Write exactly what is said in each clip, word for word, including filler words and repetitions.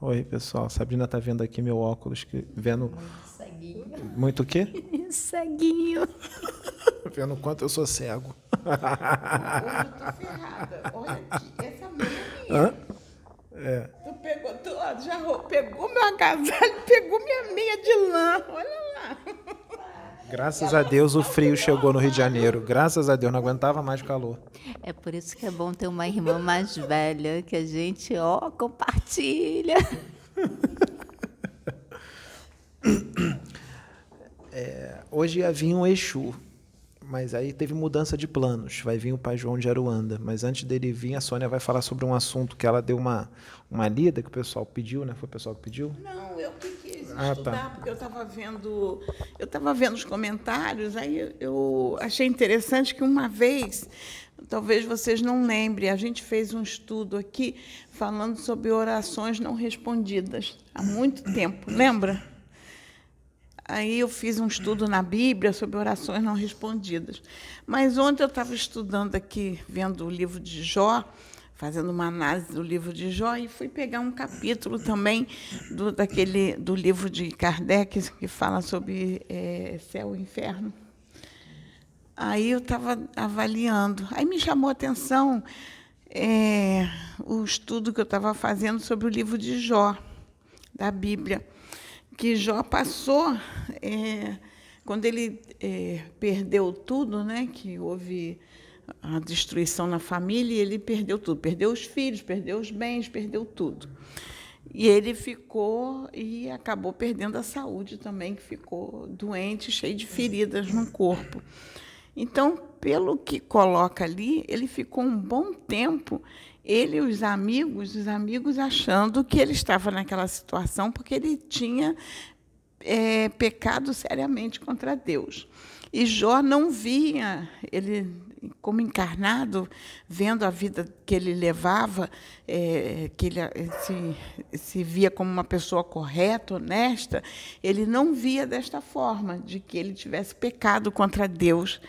Oi, pessoal. Sabrina tá vendo aqui meu óculos, que, vendo... Muito ceguinho. Muito o quê? Ceguinho. Vendo o quanto eu sou cego. Hoje eu tô ferrada. Olha, essa meia é minha. Hã? É. Tu pegou, tu, ó, já rou- pegou meu agasalho, pegou minha meia de lã. Olha lá. Graças a Deus o frio chegou no Rio de Janeiro. Graças a Deus, não aguentava mais o calor. É por isso que é bom ter uma irmã mais velha, que a gente, ó, compartilha. É, hoje ia vir um Exu, mas aí teve mudança de planos. Vai vir o Pai João de Aruanda, mas antes dele vir, a Sônia vai falar sobre um assunto que ela deu uma, uma lida, que o pessoal pediu, né? Foi o pessoal que pediu? Não, eu que quis Ah, estudar, tá. porque eu estava vendo, eu estava vendo os comentários, aí eu achei interessante que uma vez, talvez vocês não lembrem, a gente fez um estudo aqui falando sobre orações não respondidas há muito tempo, lembra? Aí eu fiz um estudo na Bíblia sobre orações não respondidas. Mas ontem eu estava estudando aqui, vendo o livro de Jó, fazendo uma análise do livro de Jó, e fui pegar um capítulo também do, daquele, do livro de Kardec, que fala sobre é, céu e inferno. Aí eu estava avaliando. Aí me chamou a atenção é, o estudo que eu estava fazendo sobre o livro de Jó, da Bíblia, que Jó passou, é, quando ele é, perdeu tudo, né, que houve a destruição na família, e ele perdeu tudo, perdeu os filhos, perdeu os bens, perdeu tudo. E ele ficou e acabou perdendo a saúde também, que ficou doente, cheio de feridas no corpo. Então, pelo que coloca ali, ele ficou um bom tempo, ele e os amigos, os amigos achando que ele estava naquela situação porque ele tinha é, pecado seriamente contra Deus. E Jó não via, ele, como encarnado, vendo a vida que ele levava, é, que ele se, se via como uma pessoa correta, honesta, ele não via desta forma, de que ele tivesse pecado contra Deus.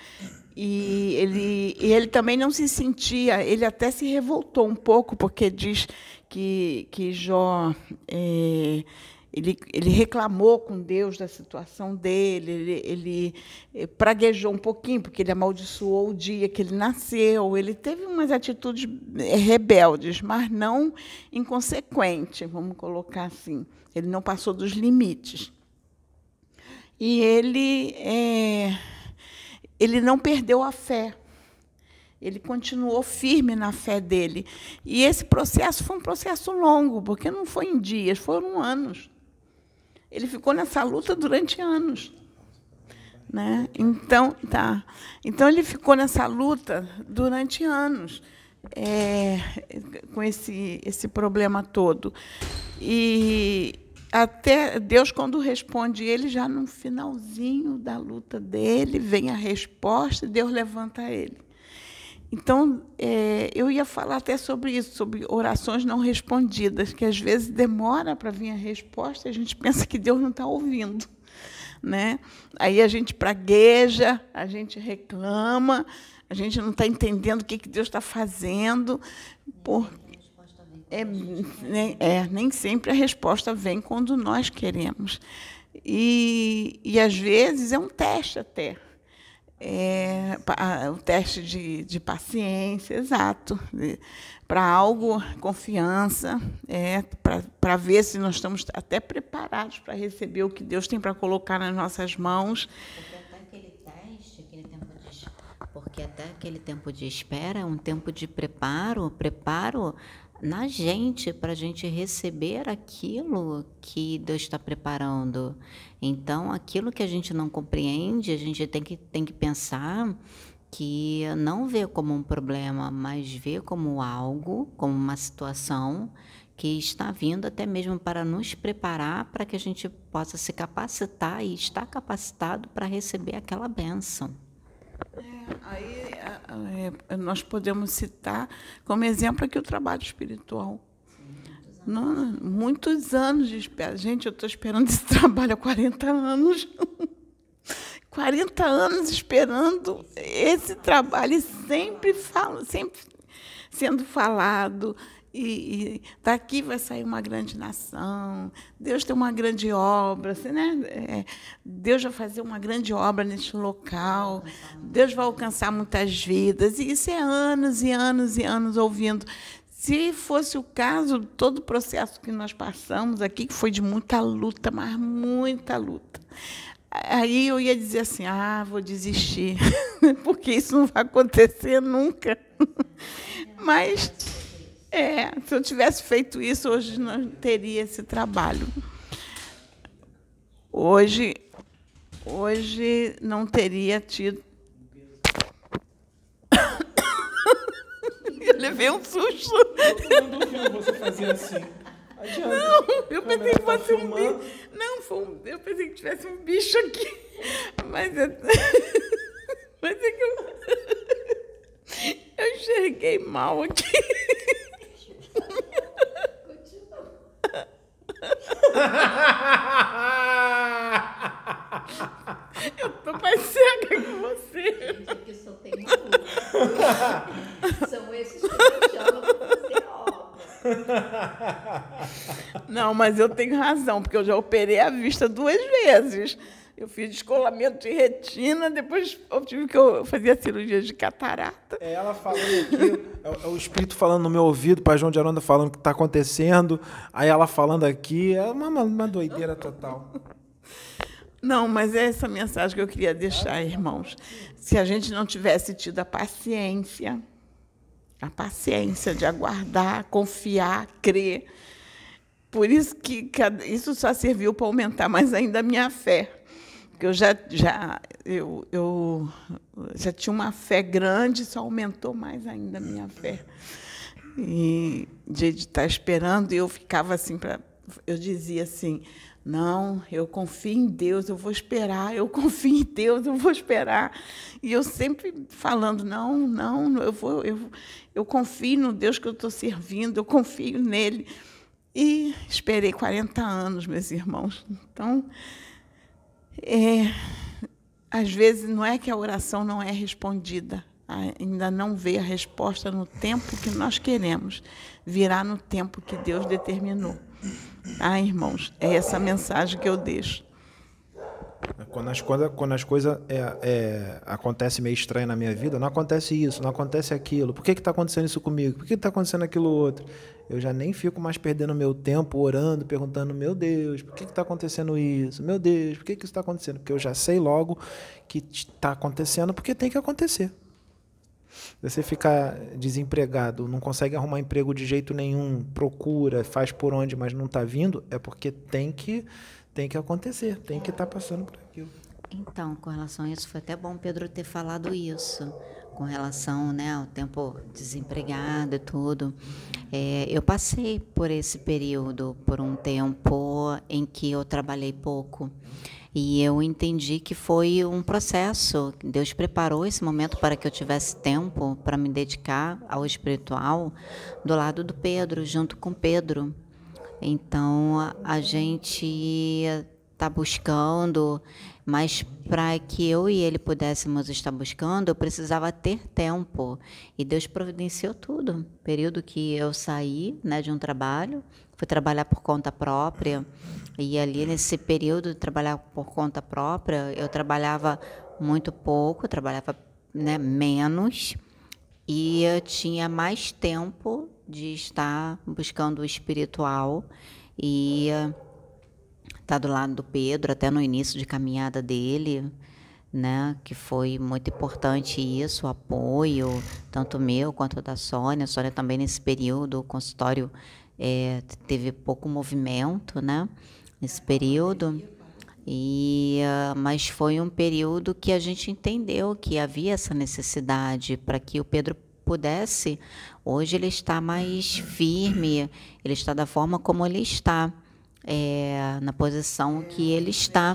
E ele, e ele também não se sentia, ele até se revoltou um pouco, porque diz que, que Jó... É, Ele, ele reclamou com Deus da situação dele, ele, ele praguejou um pouquinho, porque ele amaldiçoou o dia que ele nasceu, ele teve umas atitudes rebeldes, mas não inconsequentes, vamos colocar assim. Ele não passou dos limites. E ele, é, ele não perdeu a fé. Ele continuou firme na fé dele. E esse processo foi um processo longo, porque não foi em dias, foram anos. Ele ficou nessa luta durante anos. Né? Então, tá. Então, ele ficou nessa luta durante anos, é, com esse, esse problema todo. E até Deus, quando responde ele, já no finalzinho da luta dele, vem a resposta e Deus levanta ele. Então, é, eu ia falar até sobre isso, sobre orações não respondidas, que às vezes demora para vir a resposta e a gente pensa que Deus não está ouvindo. Né? Aí a gente pragueja, a gente reclama, a gente não está entendendo o que, que Deus está fazendo. Por, é, nem, é, nem sempre a resposta vem quando nós queremos. E, e às vezes, é um teste até. É, o teste de, de paciência, exato, para algo, confiança, é, para ver se nós estamos até preparados para receber o que Deus tem para colocar nas nossas mãos. Porque até aquele teste, aquele tempo de, porque até aquele tempo de espera é um tempo de preparo, preparo na gente, para a gente receber aquilo que Deus está preparando. Então, aquilo que a gente não compreende, a gente tem que, tem que pensar que não ver como um problema, mas ver como algo, como uma situação que está vindo até mesmo para nos preparar para que a gente possa se capacitar e estar capacitado para receber aquela bênção. É, aí é, nós podemos citar como exemplo aqui o trabalho espiritual. Não, muitos anos de espera. Gente, eu estou esperando esse trabalho há quarenta anos. quarenta anos esperando esse trabalho, e sempre, falo, sempre sendo falado, e, e daqui vai sair uma grande nação, Deus tem uma grande obra, assim, né? É, Deus vai fazer uma grande obra neste local, Deus vai alcançar muitas vidas, e isso é anos e anos e anos ouvindo. Se fosse o caso, todo o processo que nós passamos aqui, que foi de muita luta, mas muita luta, aí eu ia dizer assim, ah, vou desistir, porque isso não vai acontecer nunca. Mas, é, se eu tivesse feito isso, hoje não teria esse trabalho. Hoje, hoje não teria tido... Eu levei um susto. Todo mundo viu você fazer assim. Adianta. Não, eu pensei que fosse tá um bicho. Não, foi um, eu pensei que tivesse um bicho aqui. Mas, eu, mas é que eu, eu enxerguei mal aqui. Eu tô mais cega que você. Gente, aqui só tem uma luz. São esses que eu chamo para fazer obra. Não, mas eu tenho razão, porque eu já operei a vista duas vezes. Eu fiz descolamento de retina, depois eu tive que eu fazia cirurgia de catarata. É ela falando aqui, é o, é o espírito falando no meu ouvido, Pai João de Aruanda falando o que está acontecendo, aí ela falando aqui, é uma, uma doideira total. Não, mas é essa mensagem que eu queria deixar, irmãos. Se a gente não tivesse tido a paciência, a paciência de aguardar, confiar, crer, por isso que isso só serviu para aumentar mais ainda a minha fé. Porque eu já, já, eu, eu já tinha uma fé grande, só aumentou mais ainda a minha fé. E de estar esperando, eu ficava assim, pra, eu dizia assim, não, eu confio em Deus, eu vou esperar, eu confio em Deus, eu vou esperar. E eu sempre falando, não, não, eu, vou, eu, eu confio no Deus que eu estou servindo, eu confio nele. E esperei quarenta anos, meus irmãos. Então, é, às vezes, não é que a oração não é respondida, ainda não vê a resposta no tempo que nós queremos, virá no tempo que Deus determinou. Ah, irmãos, é essa mensagem que eu deixo. Quando as, quando, quando as coisas é, é, acontecem meio estranho na minha vida, não acontece isso, não acontece aquilo. Por que está acontecendo isso comigo? Por que está acontecendo aquilo outro? Eu já nem fico mais perdendo meu tempo orando, perguntando, meu Deus, por que está acontecendo isso? Meu Deus, por que, que isso está acontecendo? Porque eu já sei logo que está acontecendo porque tem que acontecer. Você fica desempregado, não consegue arrumar emprego de jeito nenhum, procura, faz por onde, mas não está vindo, é porque tem que, tem que acontecer, tem que estar passando por aquilo. Então, com relação a isso, foi até bom Pedro ter falado isso, com relação, né, ao tempo desempregado e tudo. É, eu passei por esse período, por um tempo em que eu trabalhei pouco. E eu entendi que foi um processo. Deus preparou esse momento para que eu tivesse tempo para me dedicar ao espiritual do lado do Pedro, junto com Pedro. Então, a gente está buscando, mas para que eu e ele pudéssemos estar buscando, eu precisava ter tempo. E Deus providenciou tudo. Período que eu saí, né, de um trabalho, fui trabalhar por conta própria. E ali, nesse período de trabalhar por conta própria, eu trabalhava muito pouco, trabalhava, né, menos, e eu tinha mais tempo de estar buscando o espiritual e estar do lado do Pedro, até no início de caminhada dele, né, que foi muito importante isso, o apoio, tanto meu quanto da Sônia. A Sônia também, nesse período, o consultório é, teve pouco movimento, né, nesse período, e, uh, mas foi um período que a gente entendeu que havia essa necessidade para que o Pedro pudesse. Hoje ele está mais firme, ele está da forma como ele está, é, na posição que ele está.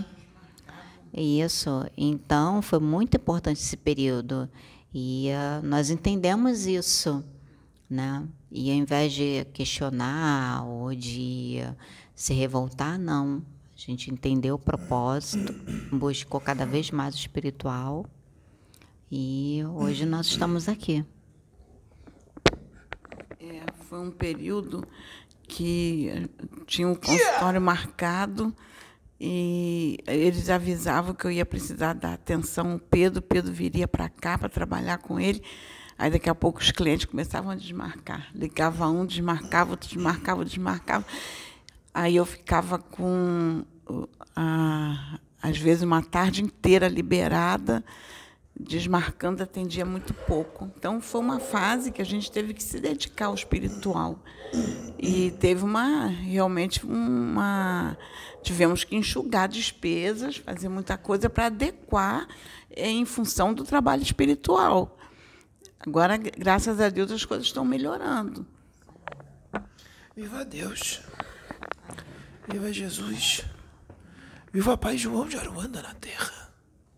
Isso. Então, foi muito importante esse período. E uh, nós entendemos isso, né? E ao invés de questionar ou de uh, se revoltar, não. A gente entendeu o propósito, buscou cada vez mais o espiritual. E hoje nós estamos aqui. É, foi um período que tinha um consultório marcado e eles avisavam que eu ia precisar dar atenção ao Pedro, o Pedro viria para cá para trabalhar com ele. Aí, daqui a pouco, os clientes começavam a desmarcar. Ligava um, desmarcava, outro desmarcava, desmarcava. Aí eu ficava com, a, às vezes, uma tarde inteira liberada, desmarcando, atendia muito pouco. Então, foi uma fase que a gente teve que se dedicar ao espiritual. E teve uma, realmente, uma... Tivemos que enxugar despesas, fazer muita coisa para adequar em função do trabalho espiritual. Agora, graças a Deus, as coisas estão melhorando. Viva Deus. Viva Jesus. Viva Pai João de Aruanda na terra.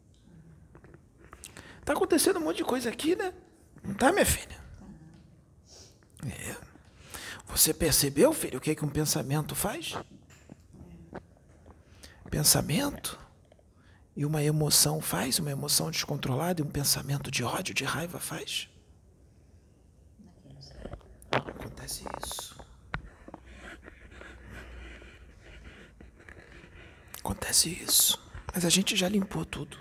Tá acontecendo um monte de coisa aqui, né? Não tá, minha filha? É. Você percebeu, filho, o que, que um pensamento faz? Pensamento e uma emoção faz, uma emoção descontrolada e um pensamento de ódio, de raiva faz. Acontece isso. Acontece isso. Mas a gente já limpou tudo.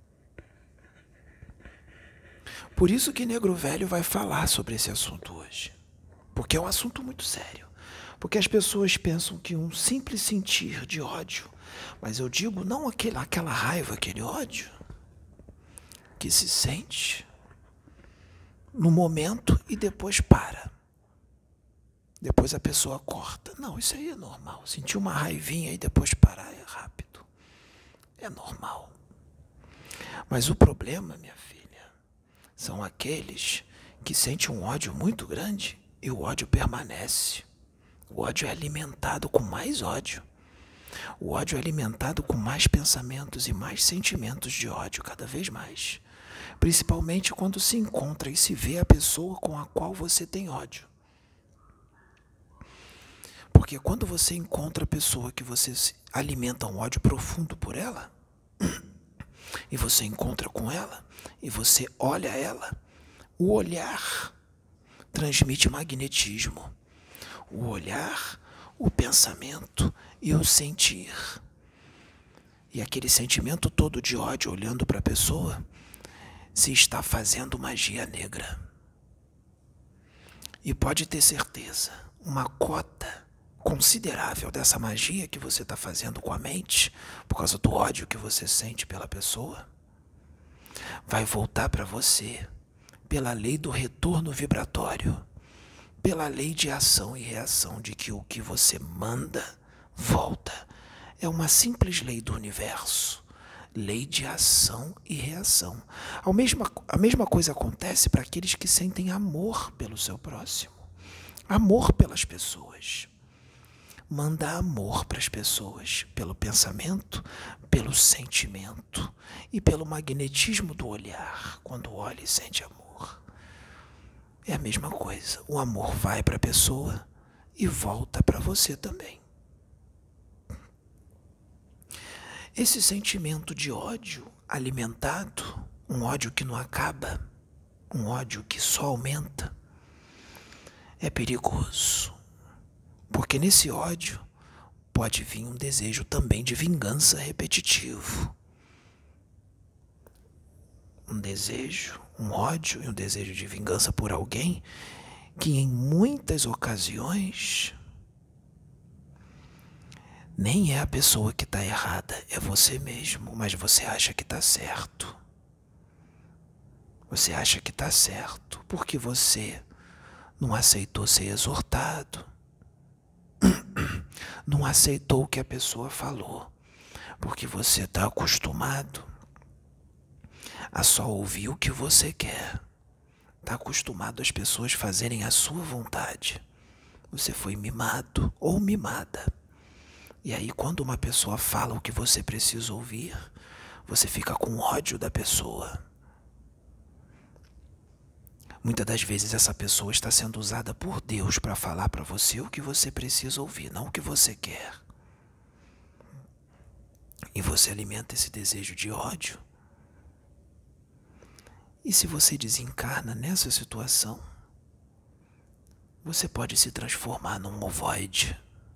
Por isso que Negro Velho vai falar sobre esse assunto hoje. Porque é um assunto muito sério. Porque as pessoas pensam que um simples sentir de ódio, mas eu digo não aquele, aquela raiva, aquele ódio, que se sente no momento e depois para. Depois a pessoa corta. Não, isso aí é normal. Sentir uma raivinha e depois parar é rápido. É normal. Mas o problema, minha filha, são aqueles que sentem um ódio muito grande e o ódio permanece. O ódio é alimentado com mais ódio. O ódio é alimentado com mais pensamentos e mais sentimentos de ódio, cada vez mais. Principalmente quando se encontra e se vê a pessoa com a qual você tem ódio. Porque quando você encontra a pessoa que você alimenta um ódio profundo por ela, e você encontra com ela, e você olha ela, o olhar transmite magnetismo. O olhar, o pensamento e o sentir. E aquele sentimento todo de ódio olhando para a pessoa se está fazendo magia negra. E pode ter certeza, uma cota considerável dessa magia que você está fazendo com a mente, por causa do ódio que você sente pela pessoa, vai voltar para você pela lei do retorno vibratório, pela lei de ação e reação, de que o que você manda, volta. É uma simples lei do universo. Lei de ação e reação. A mesma, a mesma coisa acontece para aqueles que sentem amor pelo seu próximo. Amor pelas pessoas. Manda amor para as pessoas, pelo pensamento, pelo sentimento e pelo magnetismo do olhar, quando olha e sente amor. É a mesma coisa. O amor vai para a pessoa e volta para você também. Esse sentimento de ódio alimentado, um ódio que não acaba, um ódio que só aumenta, é perigoso. Porque nesse ódio pode vir um desejo também de vingança repetitivo. Um desejo, um ódio e um desejo de vingança por alguém que em muitas ocasiões nem é a pessoa que está errada, é você mesmo, mas você acha que está certo. Você acha que está certo porque você não aceitou ser exortado, não aceitou o que a pessoa falou, porque você está acostumado a só ouvir o que você quer. Está acostumado as pessoas fazerem a sua vontade. Você foi mimado ou mimada. E aí, quando uma pessoa fala o que você precisa ouvir, você fica com ódio da pessoa. Muitas das vezes essa pessoa está sendo usada por Deus para falar para você o que você precisa ouvir, não o que você quer. E você alimenta esse desejo de ódio. E se você desencarna nessa situação, você pode se transformar num ovoide.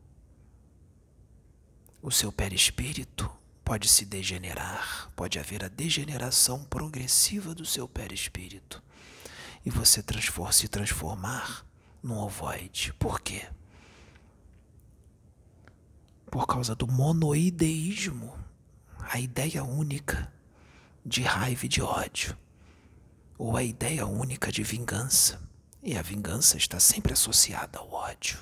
O seu perispírito pode se degenerar, pode haver a degeneração progressiva do seu perispírito. E você transfor- se transformar num ovoide. Por quê? Por causa do monoideísmo, a ideia única de raiva e de ódio, ou a ideia única de vingança. E a vingança está sempre associada ao ódio.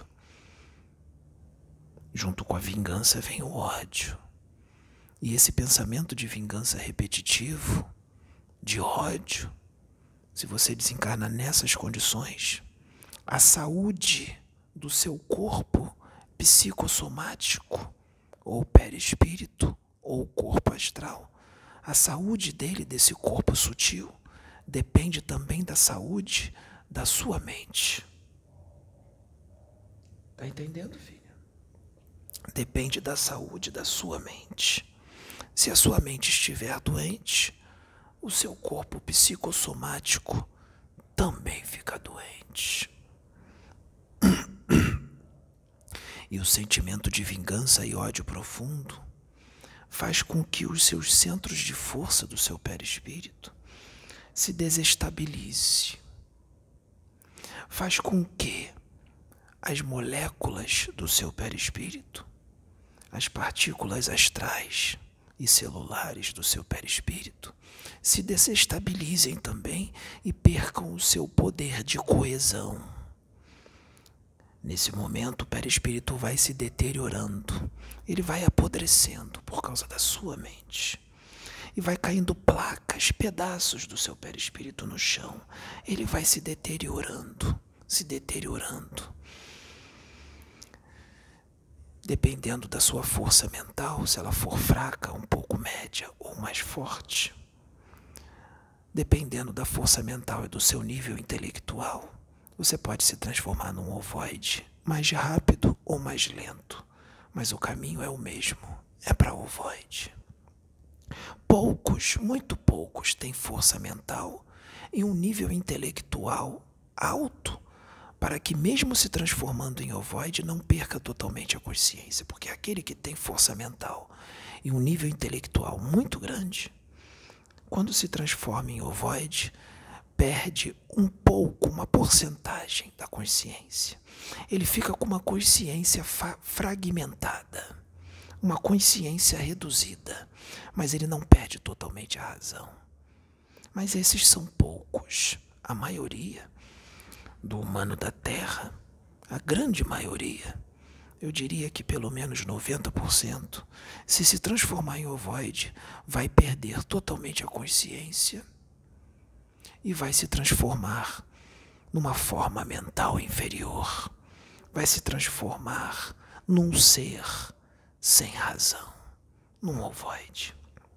Junto com a vingança vem o ódio. E esse pensamento de vingança repetitivo, de ódio, se você desencarna nessas condições, a saúde do seu corpo psicossomático, ou perispírito, ou corpo astral, a saúde dele, desse corpo sutil, depende também da saúde da sua mente. Tá entendendo, filha? Depende da saúde da sua mente. Se a sua mente estiver doente, o seu corpo psicossomático também fica doente. E o sentimento de vingança e ódio profundo faz com que os seus centros de força do seu perispírito se desestabilize. Faz com que as moléculas do seu perispírito, as partículas astrais e celulares do seu perispírito, se desestabilizem também e percam o seu poder de coesão. Nesse momento, o perispírito vai se deteriorando, ele vai apodrecendo por causa da sua mente. E vai caindo placas, pedaços do seu perispírito no chão. Ele vai se deteriorando, se deteriorando. Dependendo da sua força mental, se ela for fraca, um pouco média ou mais forte. Dependendo da força mental e do seu nível intelectual, você pode se transformar num ovoide, mais rápido ou mais lento. Mas o caminho é o mesmo, é para ovoide. Poucos, muito poucos, têm força mental e um nível intelectual alto para que, mesmo se transformando em ovoide, não perca totalmente a consciência. Porque aquele que tem força mental e um nível intelectual muito grande, quando se transforma em ovoide, perde um pouco, uma porcentagem da consciência. Ele fica com uma consciência fragmentada, uma consciência reduzida, mas ele não perde totalmente a razão. Mas esses são poucos. A maioria do humano da Terra, a grande maioria, eu diria que pelo menos noventa por cento, se se transformar em ovoide, vai perder totalmente a consciência e vai se transformar numa forma mental inferior. Vai se transformar num ser sem razão, num ovoide.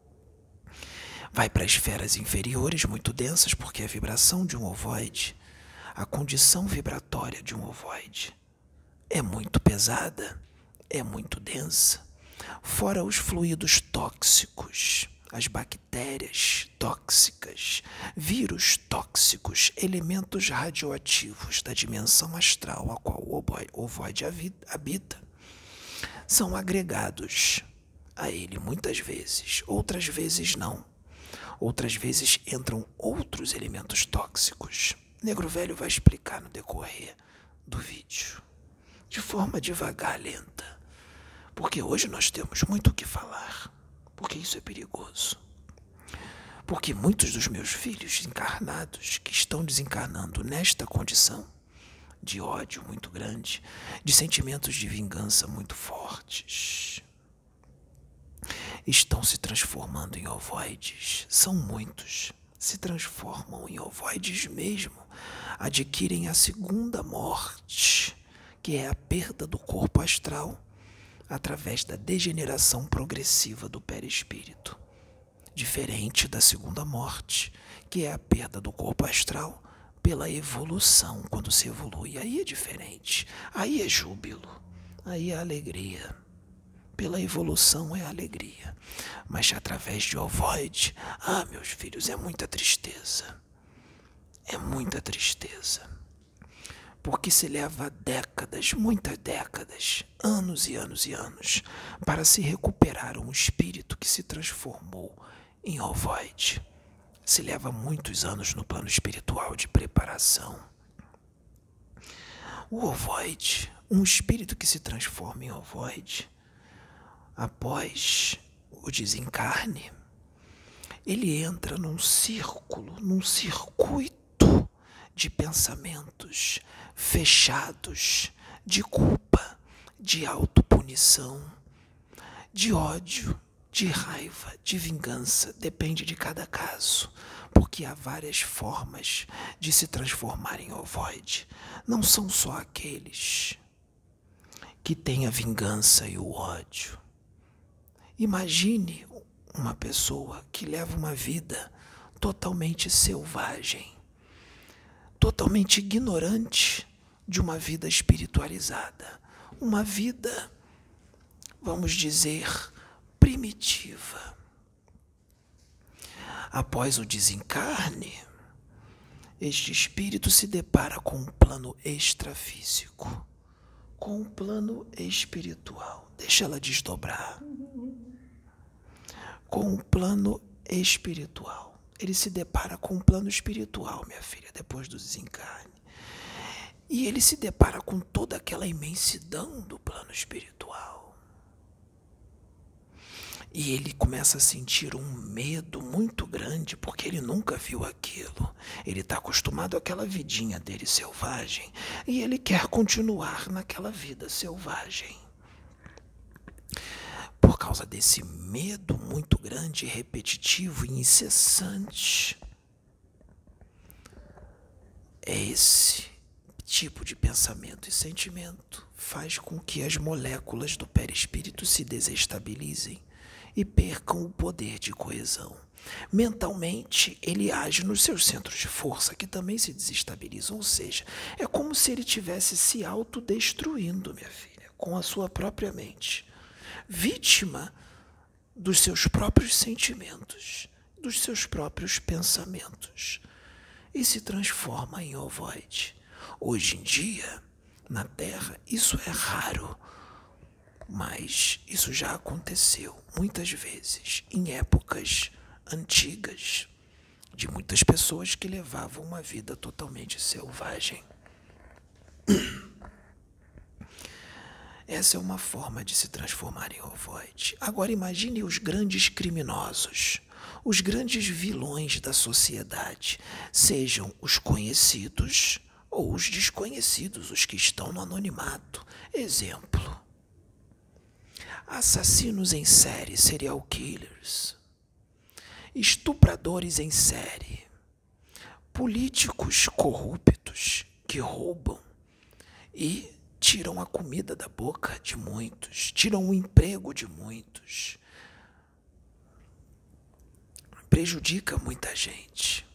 Vai para esferas inferiores muito densas, porque a vibração de um ovoide, a condição vibratória de um ovoide, é muito pesada, é muito densa. Fora os fluidos tóxicos, as bactérias tóxicas, vírus tóxicos, elementos radioativos da dimensão astral a qual o ovoide habita, são agregados a ele muitas vezes, outras vezes não. Outras vezes entram outros elementos tóxicos. Negro Velho vai explicar no decorrer do vídeo, de forma devagar, lenta, porque hoje nós temos muito o que falar. Porque isso é perigoso. Porque muitos dos meus filhos encarnados, que estão desencarnando nesta condição de ódio muito grande, de sentimentos de vingança muito fortes, estão se transformando em ovoides. São muitos. Se transformam em ovoides mesmo. Adquirem a segunda morte, que é a perda do corpo astral, através da degeneração progressiva do perispírito. Diferente da segunda morte, que é a perda do corpo astral pela evolução, quando se evolui. Aí é diferente, aí é júbilo, aí é alegria. Pela evolução é alegria. Mas através de ovoide, ah, meus filhos, é muita tristeza. É muita tristeza. porque se leva décadas, muitas décadas, anos e anos e anos, para se recuperar um espírito que se transformou em ovoide. Se leva muitos anos no plano espiritual de preparação. O ovoide, um espírito que se transforma em ovoide, após o desencarne, ele entra num círculo, num circuito de pensamentos fechados, de culpa, de autopunição, de ódio, de raiva, de vingança, depende de cada caso, porque há várias formas de se transformar em ovoide. Não são só aqueles que têm a vingança e o ódio. Imagine uma pessoa que leva uma vida totalmente selvagem, totalmente ignorante de uma vida espiritualizada, uma vida, vamos dizer, primitiva. Após o desencarne, este espírito se depara com um plano extrafísico, com um plano espiritual. Deixa ela desdobrar. Com um plano espiritual. Ele se depara com um plano espiritual, minha filha, depois do desencarne. E ele se depara com toda aquela imensidão do plano espiritual. E ele começa a sentir um medo muito grande, porque ele nunca viu aquilo. Ele está acostumado àquela vidinha dele selvagem, e ele quer continuar naquela vida selvagem. Por causa desse medo muito grande, repetitivo e incessante. É esse tipo de pensamento e sentimento faz com que as moléculas do perispírito se desestabilizem e percam o poder de coesão. Mentalmente, ele age nos seus centros de força, que também se desestabilizam, ou seja, é como se ele estivesse se autodestruindo, minha filha, com a sua própria mente. Vítima dos seus próprios sentimentos, dos seus próprios pensamentos, e se transforma em ovoide. Hoje em dia, na Terra, isso é raro, mas isso já aconteceu muitas vezes, em épocas antigas, de muitas pessoas que levavam uma vida totalmente selvagem. Essa é uma forma de se transformar em ovoide. Agora imagine os grandes criminosos, os grandes vilões da sociedade, sejam os conhecidos ou os desconhecidos, os que estão no anonimato. Exemplo: assassinos em série, serial killers, estupradores em série, políticos corruptos que roubam e tiram a comida da boca de muitos, tiram o emprego de muitos, prejudica muita gente.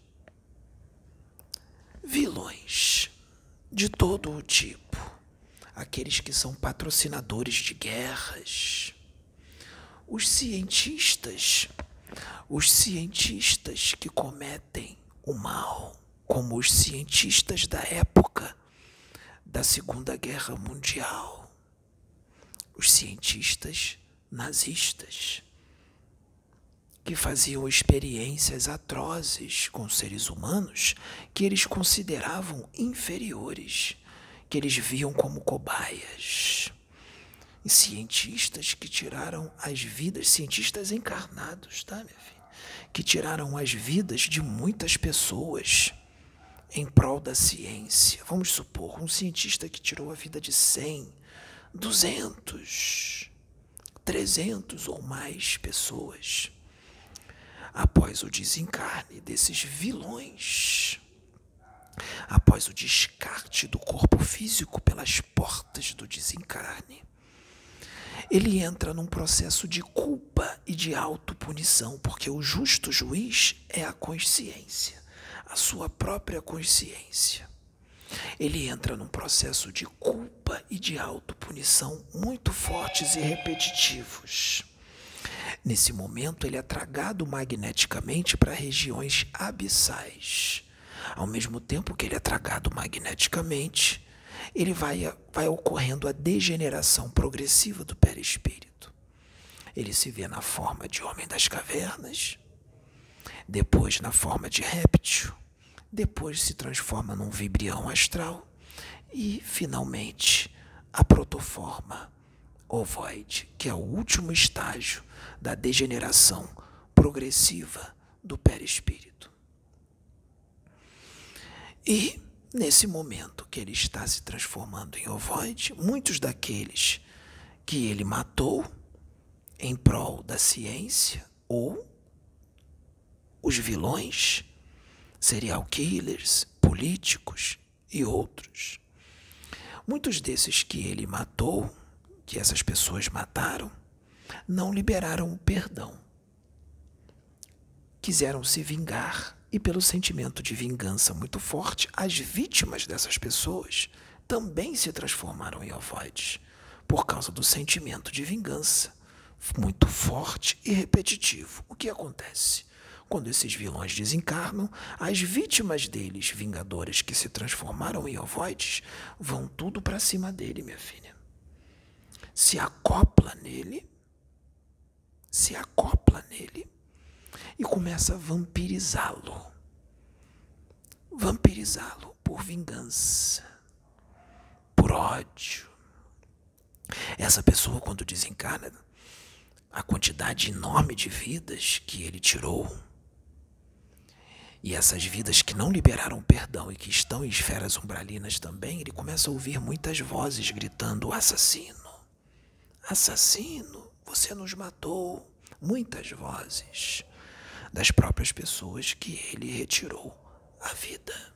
Vilões de todo o tipo, aqueles que são patrocinadores de guerras, os cientistas, os cientistas que cometem o mal, como os cientistas da época da Segunda Guerra Mundial, os cientistas nazistas, que faziam experiências atrozes com seres humanos que eles consideravam inferiores, que eles viam como cobaias. E cientistas que tiraram as vidas, cientistas encarnados, tá, minha filha? Que tiraram as vidas de muitas pessoas em prol da ciência. Vamos supor, um cientista que tirou a vida de cem, duzentos, trezentos ou mais pessoas. Após o desencarne desses vilões, após o descarte do corpo físico pelas portas do desencarne, ele entra num processo de culpa e de autopunição, porque o justo juiz é a consciência, a sua própria consciência. Ele entra num processo de culpa e de autopunição muito fortes e repetitivos. Nesse momento, ele é tragado magneticamente para regiões abissais. Ao mesmo tempo que ele é tragado magneticamente, ele vai, vai ocorrendo a degeneração progressiva do perispírito. Ele se vê na forma de homem das cavernas, depois na forma de réptil, depois se transforma num vibrião astral e, finalmente, a protoforma ovoide, que é o último estágio da degeneração progressiva do perispírito. E, nesse momento que ele está se transformando em ovoide, muitos daqueles que ele matou em prol da ciência, ou os vilões, serial killers, políticos e outros, muitos desses que ele matou, que essas pessoas mataram, não liberaram o perdão. Quiseram se vingar e, pelo sentimento de vingança muito forte, as vítimas dessas pessoas também se transformaram em ovoides, por causa do sentimento de vingança muito forte e repetitivo. O que acontece? Quando esses vilões desencarnam, as vítimas deles, vingadoras que se transformaram em ovoides, vão tudo para cima dele, minha filha. Se acopla nele, se acopla nele e começa a vampirizá-lo. Vampirizá-lo por vingança, por ódio. Essa pessoa, quando desencarna, a quantidade enorme de vidas que ele tirou, e essas vidas que não liberaram perdão e que estão em esferas umbralinas também, ele começa a ouvir muitas vozes gritando: assassino, assassino, você nos matou. Muitas vozes das próprias pessoas que ele retirou a vida.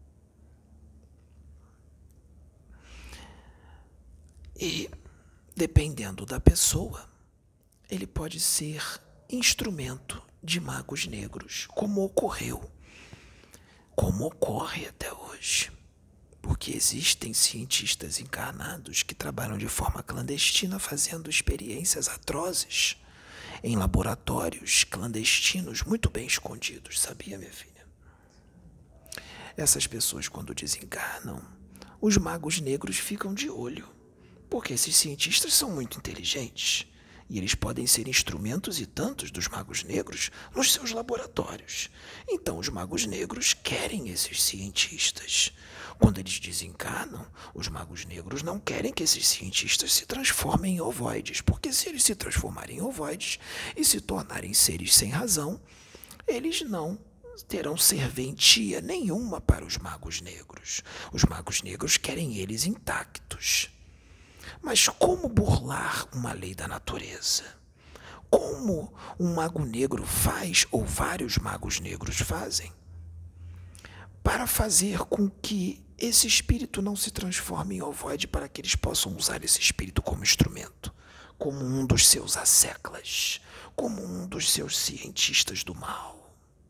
E, dependendo da pessoa, ele pode ser instrumento de magos negros, como ocorreu, como ocorre até hoje. Porque existem cientistas encarnados que trabalham de forma clandestina fazendo experiências atrozes em laboratórios clandestinos muito bem escondidos, sabia, minha filha? Essas pessoas, quando desencarnam, os magos negros ficam de olho, porque esses cientistas são muito inteligentes e eles podem ser instrumentos e tantos dos magos negros nos seus laboratórios. Então os magos negros querem esses cientistas. Quando eles desencarnam, os magos negros não querem que esses cientistas se transformem em ovoides, porque se eles se transformarem em ovoides e se tornarem seres sem razão, eles não terão serventia nenhuma para os magos negros. Os magos negros querem eles intactos. Mas como burlar uma lei da natureza? Como um mago negro faz, ou vários magos negros fazem, para fazer com que esse espírito não se transforme em ovoide, para que eles possam usar esse espírito como instrumento, como um dos seus asseclas, como um dos seus cientistas do mal?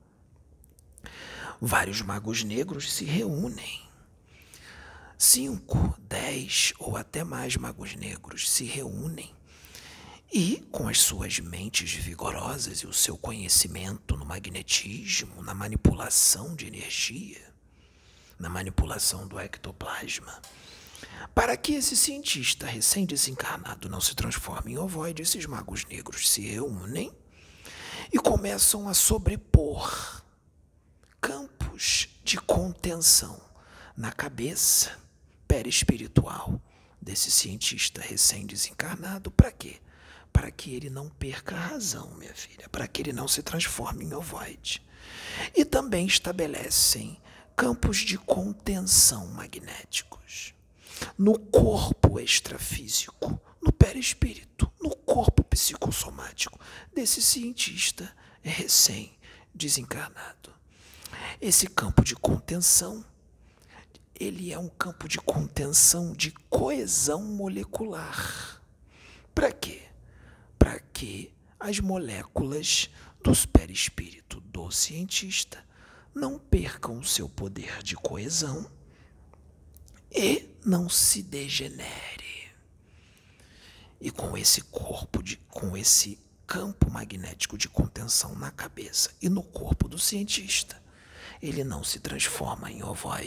Vários magos negros se reúnem. Cinco, dez ou até mais magos negros se reúnem e, com as suas mentes vigorosas e o seu conhecimento no magnetismo, na manipulação de energia, na manipulação do ectoplasma, para que esse cientista recém-desencarnado não se transforme em ovoide, esses magos negros se reúnem e começam a sobrepor campos de contenção na cabeça perispiritual desse cientista recém-desencarnado. Para quê? Para que ele não perca a razão, minha filha, para que ele não se transforme em ovoide. E também estabelecem campos de contenção magnéticos no corpo extrafísico, no perispírito, no corpo psicossomático desse cientista recém-desencarnado. Esse campo de contenção, ele é um campo de contenção de coesão molecular. Para quê? Para que as moléculas do perispírito do cientista não percam o seu poder de coesão e não se degenere. E com esse corpo, de, com esse campo magnético de contenção na cabeça e no corpo do cientista, ele não se transforma em ovoide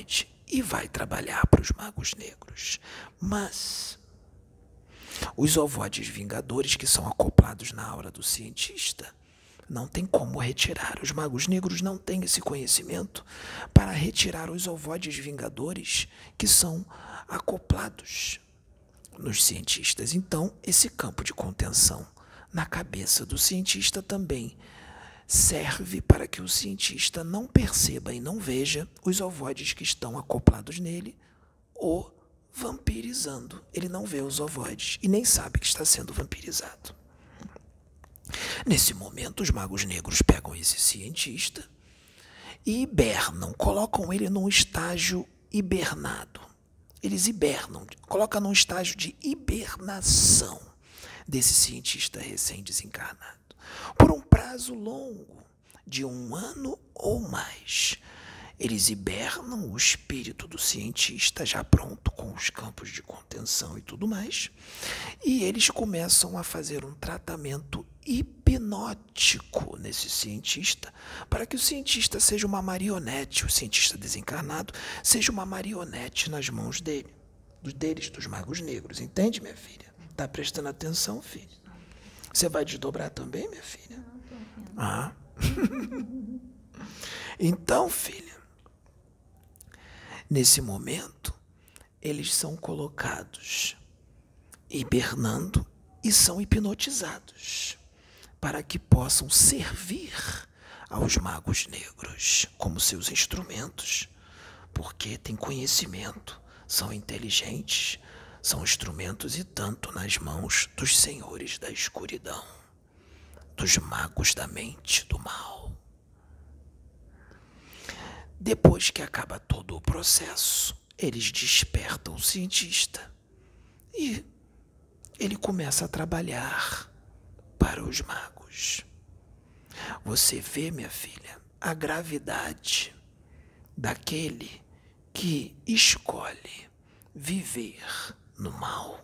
e vai trabalhar para os magos negros. Mas os ovoides vingadores que são acoplados na aura do cientista não tem como retirar. Os magos negros não têm esse conhecimento para retirar os ovoides vingadores que são acoplados nos cientistas. Então, esse campo de contenção na cabeça do cientista também serve para que o cientista não perceba e não veja os ovoides que estão acoplados nele o vampirizando. Ele não vê os ovoides e nem sabe que está sendo vampirizado. Nesse momento, os magos negros pegam esse cientista e hibernam, colocam ele num estágio hibernado. Eles hibernam, colocam num estágio de hibernação desse cientista recém-desencarnado, por um prazo longo, de um ano ou mais. Eles hibernam o espírito do cientista, já pronto, com os campos de contenção e tudo mais, e eles começam a fazer um tratamento hipnótico nesse cientista, para que o cientista seja uma marionete, o cientista desencarnado seja uma marionete nas mãos dele, deles, dos magos negros. Entende, minha filha? Está prestando atenção, filha? Você vai desdobrar também, minha filha? Ah. Então, filha, nesse momento, eles são colocados hibernando e são hipnotizados para que possam servir aos magos negros como seus instrumentos, porque têm conhecimento, são inteligentes, são instrumentos e tanto nas mãos dos senhores da escuridão, dos magos da mente do mal. Depois que acaba todo o processo, eles despertam o cientista e ele começa a trabalhar para os magos. Você vê, minha filha, a gravidade daquele que escolhe viver no mal.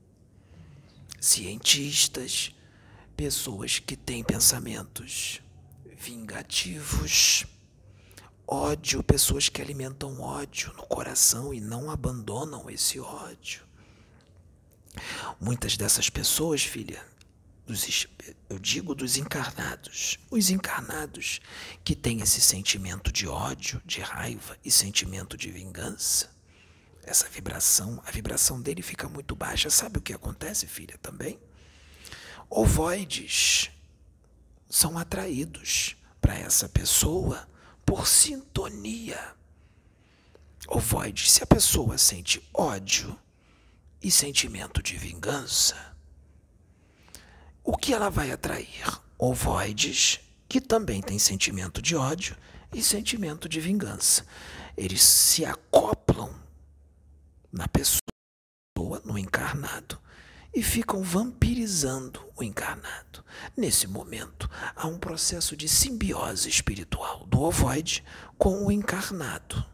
Cientistas, pessoas que têm pensamentos vingativos, ódio, pessoas que alimentam ódio no coração e não abandonam esse ódio. Muitas dessas pessoas, filha, dos, eu digo dos encarnados, os encarnados que têm esse sentimento de ódio, de raiva e sentimento de vingança, essa vibração, a vibração dele fica muito baixa. Sabe o que acontece, filha, também? Ovoides são atraídos para essa pessoa por sintonia. Ovoides, se a pessoa sente ódio e sentimento de vingança, o que ela vai atrair? Ovoides que também têm sentimento de ódio e sentimento de vingança. Eles se acoplam na pessoa, no encarnado, e ficam vampirizando o encarnado. Nesse momento, há um processo de simbiose espiritual do ovoide com o encarnado.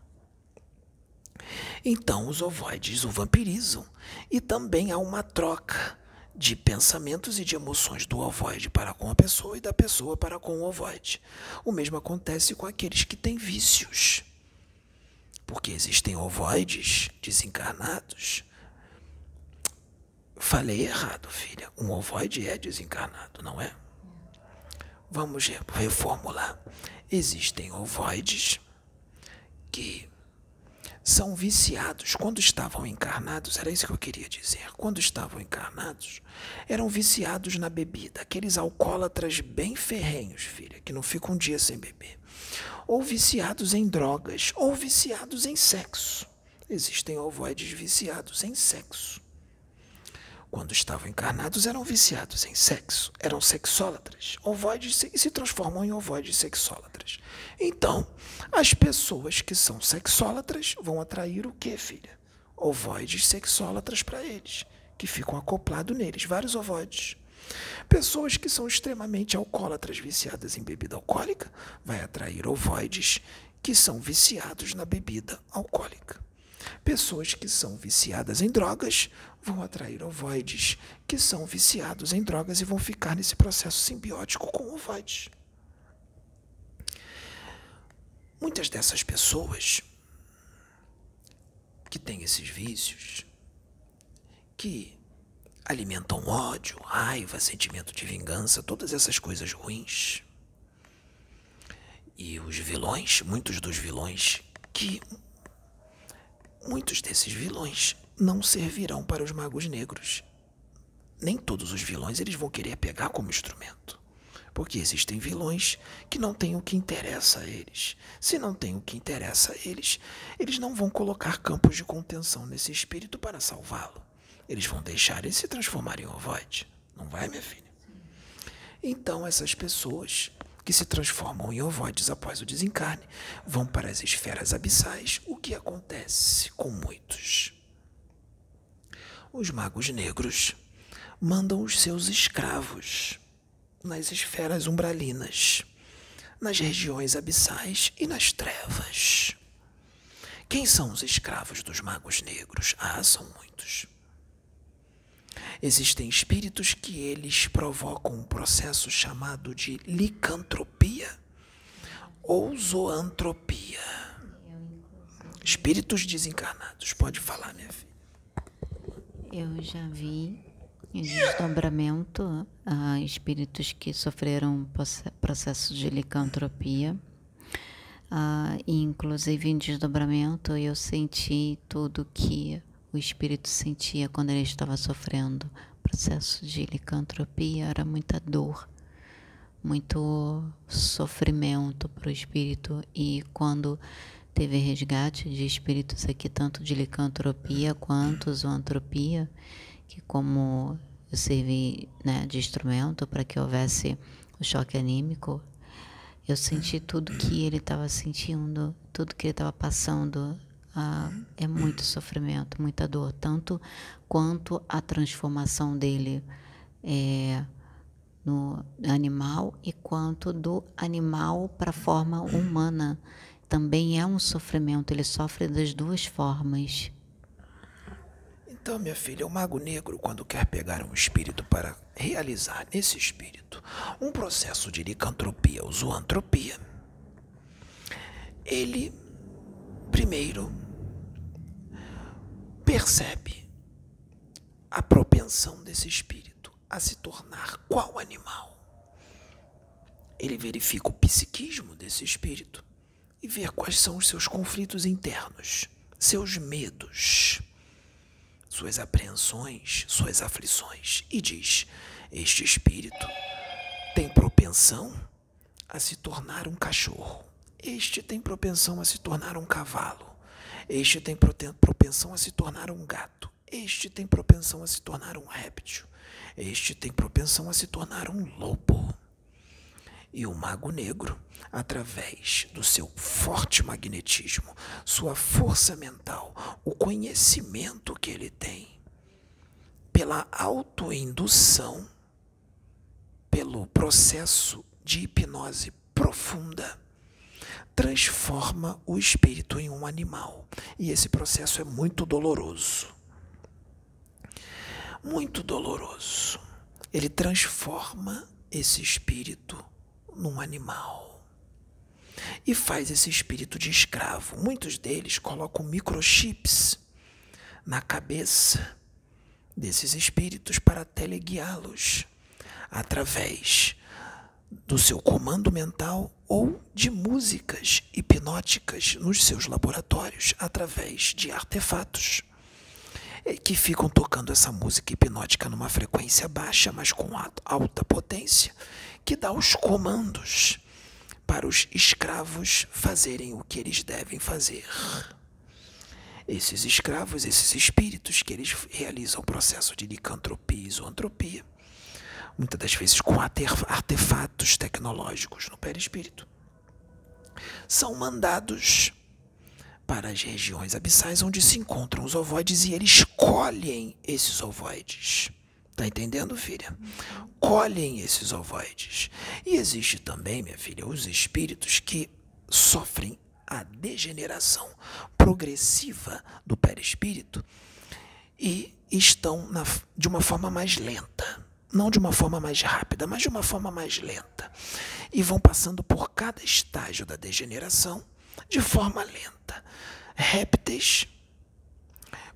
Então, os ovoides o vampirizam e também há uma troca de pensamentos e de emoções do ovoide para com a pessoa e da pessoa para com o ovoide. O mesmo acontece com aqueles que têm vícios, porque existem ovoides desencarnados. Falei errado, filha. Um ovoide é desencarnado, não é? Vamos reformular. Existem ovoides que são viciados. Quando estavam encarnados, era isso que eu queria dizer. Quando estavam encarnados, eram viciados na bebida. Aqueles alcoólatras bem ferrenhos, filha, que não ficam um dia sem beber. Ou viciados em drogas, ou viciados em sexo. Existem ovoides viciados em sexo. Quando estavam encarnados, eram viciados em sexo, eram sexólatras. Ovoides se, se transformam em ovoides sexólatras. Então, as pessoas que são sexólatras vão atrair o quê, filha? Ovoides sexólatras para eles, que ficam acoplados neles, vários ovoides. Pessoas que são extremamente alcoólatras, viciadas em bebida alcoólica, vai atrair ovoides que são viciados na bebida alcoólica. Pessoas que são viciadas em drogas vão atrair ovoides que são viciados em drogas e vão ficar nesse processo simbiótico com ovoides. Muitas dessas pessoas que têm esses vícios, que alimentam ódio, raiva, sentimento de vingança, todas essas coisas ruins. E os vilões, muitos dos vilões, que muitos desses vilões não servirão para os magos negros. Nem todos os vilões eles vão querer pegar como instrumento. Porque existem vilões que não têm o que interessa a eles. Se não tem o que interessa a eles, eles não vão colocar campos de contenção nesse espírito para salvá-lo. Eles vão deixar ele se transformar em ovoide. Não vai, minha filha? Então, essas pessoas que se transformam em ovoides após o desencarne vão para as esferas abissais. O que acontece com muitos? Os magos negros mandam os seus escravos nas esferas umbralinas, nas regiões abissais e nas trevas. Quem são os escravos dos magos negros? Ah, são muitos. Existem espíritos que eles provocam um processo chamado de licantropia ou zoantropia. Espíritos desencarnados. Pode falar, minha filha. Eu já vi em desdobramento a espíritos que sofreram processo de licantropia. Uh, e inclusive em desdobramento eu senti tudo que o espírito sentia quando ele estava sofrendo processo de licantropia. Era muita dor, muito sofrimento para o espírito. E quando teve resgate de espíritos aqui, tanto de licantropia quanto zoantropia, que como eu servi, né, de instrumento para que houvesse o choque anímico, eu senti tudo que ele estava sentindo, tudo que ele estava passando. Ah, é muito sofrimento, muita dor, tanto quanto a transformação dele é, no animal e quanto do animal para a forma humana. Também é um sofrimento, ele sofre das duas formas. Então, minha filha, o mago negro, quando quer pegar um espírito para realizar nesse espírito um processo de licantropia ou zoantropia, ele primeiro percebe a propensão desse espírito a se tornar qual animal. Ele verifica o psiquismo desse espírito e vê quais são os seus conflitos internos, seus medos, suas apreensões, suas aflições, e diz: este espírito tem propensão a se tornar um cachorro, este tem propensão a se tornar um cavalo, este tem propensão a se tornar um gato, este tem propensão a se tornar um réptil, este tem propensão a se tornar um lobo. E o mago negro, através do seu forte magnetismo, sua força mental, o conhecimento que ele tem, pela autoindução, pelo processo de hipnose profunda, transforma o espírito em um animal. E esse processo é muito doloroso. Muito doloroso. Ele transforma esse espírito num animal e faz esse espírito de escravo. Muitos deles colocam microchips na cabeça desses espíritos para teleguiá-los através do seu comando mental ou de músicas hipnóticas nos seus laboratórios, através de artefatos que ficam tocando essa música hipnótica numa frequência baixa, mas com alta potência, que dá os comandos para os escravos fazerem o que eles devem fazer. Esses escravos, esses espíritos que eles realizam o processo de licantropia e zoantropia, muitas das vezes com artefatos tecnológicos no perispírito, são mandados para as regiões abissais onde se encontram os ovoides e eles colhem esses ovoides. Tá entendendo, filha? Colhem esses ovoides. E existe também, minha filha, os espíritos que sofrem a degeneração progressiva do perispírito e estão na, de uma forma mais lenta. Não de uma forma mais rápida, mas de uma forma mais lenta. E vão passando por cada estágio da degeneração de forma lenta. Répteis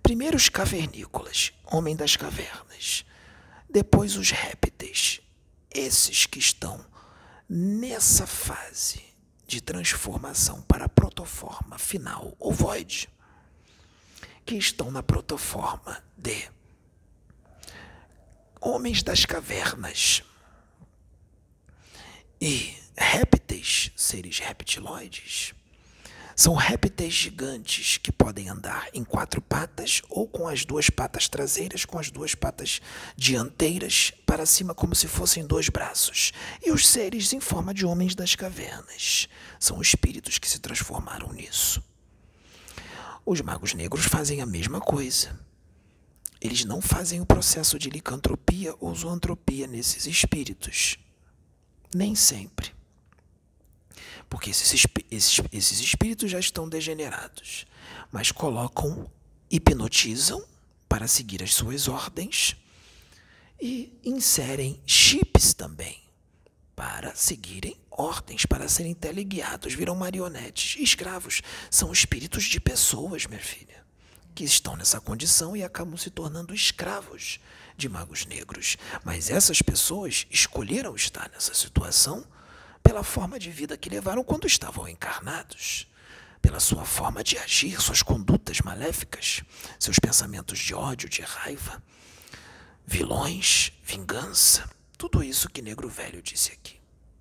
Primeiro os cavernícolas, homem das cavernas. Depois os répteis, esses que estão nessa fase de transformação para a protoforma final, ovoide, que estão na protoforma de homens das cavernas e répteis, seres reptiloides. São répteis gigantes que podem andar em quatro patas ou com as duas patas traseiras, com as duas patas dianteiras para cima, como se fossem dois braços. E os seres em forma de homens das cavernas. São espíritos que se transformaram nisso. Os magos negros fazem a mesma coisa. Eles não fazem o processo de licantropia ou zoantropia nesses espíritos. Nem sempre. Porque esses, esses, esses espíritos já estão degenerados, mas colocam, hipnotizam para seguir as suas ordens e inserem chips também para seguirem ordens, para serem teleguiados, viram marionetes. Escravos são espíritos de pessoas, minha filha, que estão nessa condição e acabam se tornando escravos de magos negros. Mas essas pessoas escolheram estar nessa situação pela forma de vida que levaram quando estavam encarnados, pela sua forma de agir, suas condutas maléficas, seus pensamentos de ódio, de raiva, vilões, vingança, tudo isso que Negro Velho disse aqui.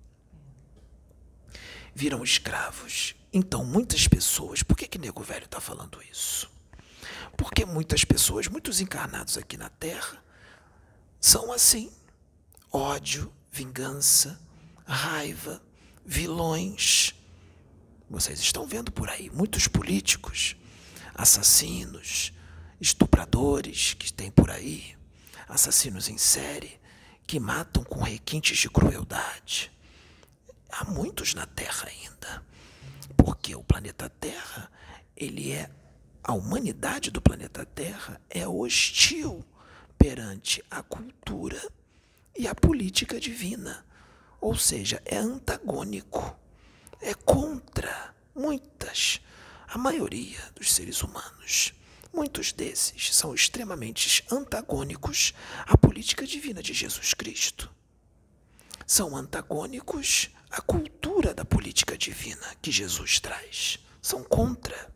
Viram escravos. Então, muitas pessoas... Por que que Negro Velho está falando isso? Porque muitas pessoas, muitos encarnados aqui na Terra, são assim. Ódio, vingança, raiva, vilões. Vocês estão vendo por aí muitos políticos, assassinos, estupradores que tem por aí, assassinos em série, que matam com requintes de crueldade. Há muitos na Terra ainda, porque o planeta Terra, ele é, a humanidade do planeta Terra é hostil perante a cultura e a política divina. Ou seja, é antagônico, é contra muitas, a maioria dos seres humanos. Muitos desses são extremamente antagônicos à política divina de Jesus Cristo. São antagônicos à cultura da política divina que Jesus traz. São contra.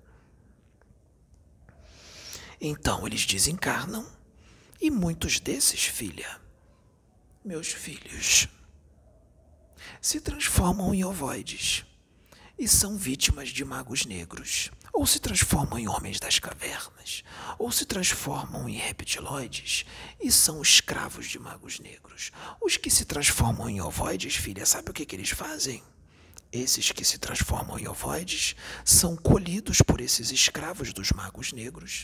Então, eles desencarnam e muitos desses, filha, meus filhos, se transformam em ovoides e são vítimas de magos negros, ou se transformam em homens das cavernas, ou se transformam em reptiloides e são escravos de magos negros. Os que se transformam em ovoides, filha, sabe o que que eles fazem? Esses que se transformam em ovoides são colhidos por esses escravos dos magos negros.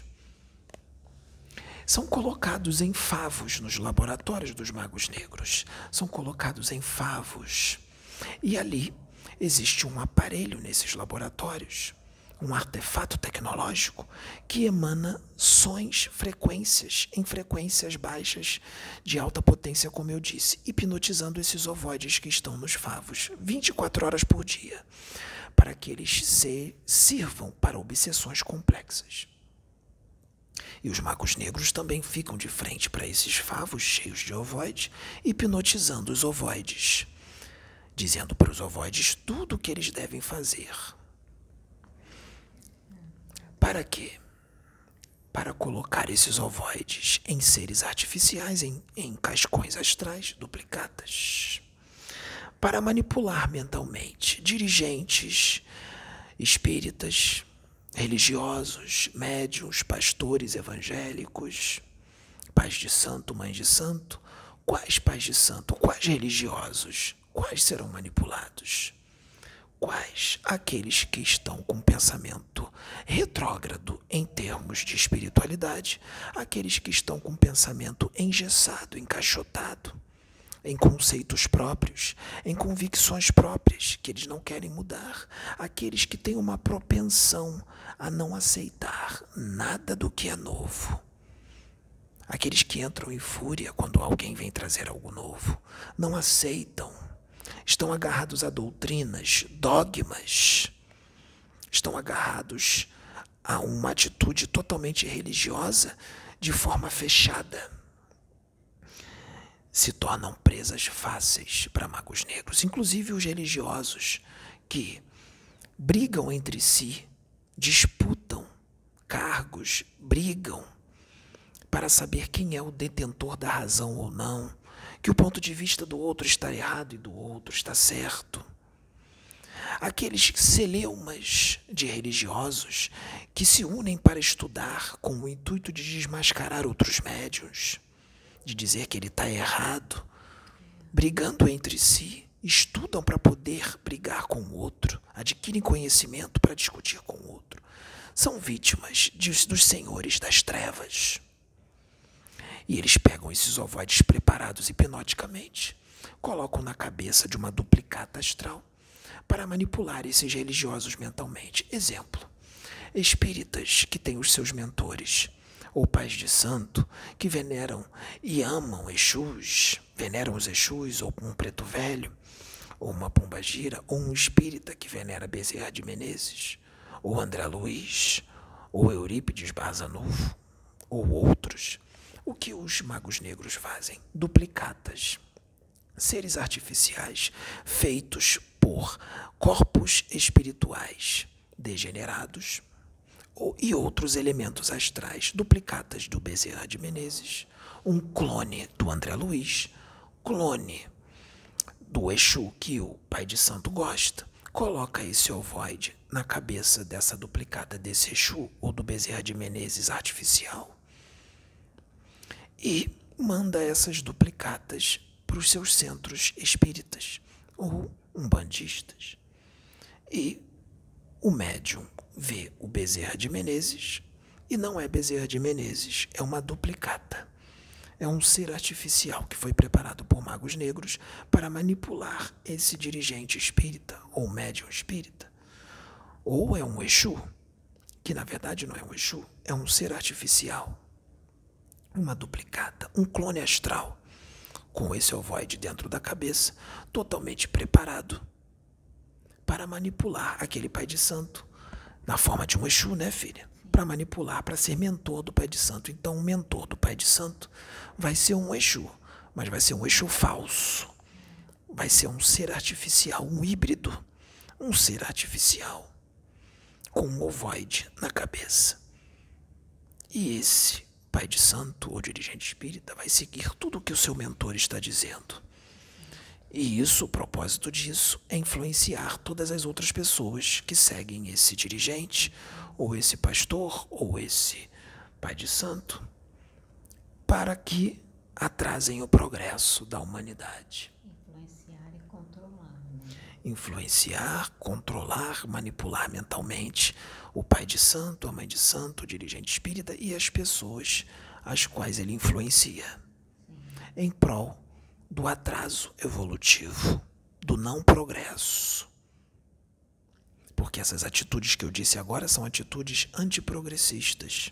São colocados em favos nos laboratórios dos magos negros. São colocados em favos. E ali existe um aparelho nesses laboratórios, um artefato tecnológico que emana sons, frequências, em frequências baixas de alta potência, como eu disse, hipnotizando esses ovoides que estão nos favos vinte e quatro horas por dia, para que eles se sirvam para obsessões complexas. E os magos negros também ficam de frente para esses favos cheios de ovoides, hipnotizando os ovoides, dizendo para os ovoides tudo o que eles devem fazer. Para quê? Para colocar esses ovoides em seres artificiais, em, em cascões astrais, duplicatas. Para manipular mentalmente dirigentes, espíritas, religiosos, médiuns, pastores evangélicos, pais de santo, mães de santo. Quais pais de santo? Quais religiosos? Quais serão manipulados? Quais? Aqueles que estão com pensamento retrógrado em termos de espiritualidade, aqueles que estão com pensamento engessado, encaixotado, em conceitos próprios, em convicções próprias, que eles não querem mudar, aqueles que têm uma propensão a não aceitar nada do que é novo, aqueles que entram em fúria quando alguém vem trazer algo novo, não aceitam, estão agarrados a doutrinas, dogmas, estão agarrados a uma atitude totalmente religiosa de forma fechada. Se tornam presas fáceis para magos negros, inclusive os religiosos que brigam entre si, disputam cargos, brigam para saber quem é o detentor da razão ou não, que o ponto de vista do outro está errado e do outro está certo. Aqueles celeumas de religiosos que se unem para estudar com o intuito de desmascarar outros médiuns, de dizer que ele está errado, brigando entre si, estudam para poder brigar com o outro, adquirem conhecimento para discutir com o outro. São vítimas de, dos senhores das trevas. E eles pegam esses ovoides preparados hipnoticamente, colocam na cabeça de uma duplicata astral para manipular esses religiosos mentalmente. Exemplo, espíritas que têm os seus mentores, ou pais de santo, que veneram e amam Exus, veneram os Exus, ou um preto velho, ou uma pombagira, ou um espírita que venera Bezerra de Menezes, ou André Luiz, ou Eurípides Barçanufo, ou outros. O que os magos negros fazem? Duplicatas, seres artificiais feitos por corpos espirituais degenerados, e outros elementos astrais, duplicatas do Bezerra de Menezes, um clone do André Luiz, clone do Exu que o pai de santo gosta, coloca esse ovoide na cabeça dessa duplicata desse Exu ou do Bezerra de Menezes artificial e manda essas duplicatas para os seus centros espíritas ou umbandistas. E o médium vê o Bezerra de Menezes e não é Bezerra de Menezes, é uma duplicata. É um ser artificial que foi preparado por magos negros para manipular esse dirigente espírita ou médium espírita. Ou é um Exu, que na verdade não é um Exu, é um ser artificial, uma duplicata, um clone astral, com esse ovoide dentro da cabeça, totalmente preparado para manipular aquele pai de santo, na forma de um Exu, né, filha? Para manipular, para ser mentor do pai de santo. Então, o mentor do pai de santo vai ser um Exu, mas vai ser um Exu falso. Vai ser um ser artificial, um híbrido, um ser artificial, com um ovoide na cabeça. E esse pai de santo ou dirigente espírita vai seguir tudo o que o seu mentor está dizendo. E isso, o propósito disso, é influenciar todas as outras pessoas que seguem esse dirigente, ou esse pastor, ou esse pai de santo, para que atrasem o progresso da humanidade. Influenciar e controlar, né? Influenciar, controlar, manipular mentalmente o pai de santo, a mãe de santo, o dirigente espírita e as pessoas às quais ele influencia, sim, em prol do atraso evolutivo, do não progresso. Porque essas atitudes que eu disse agora são atitudes antiprogressistas.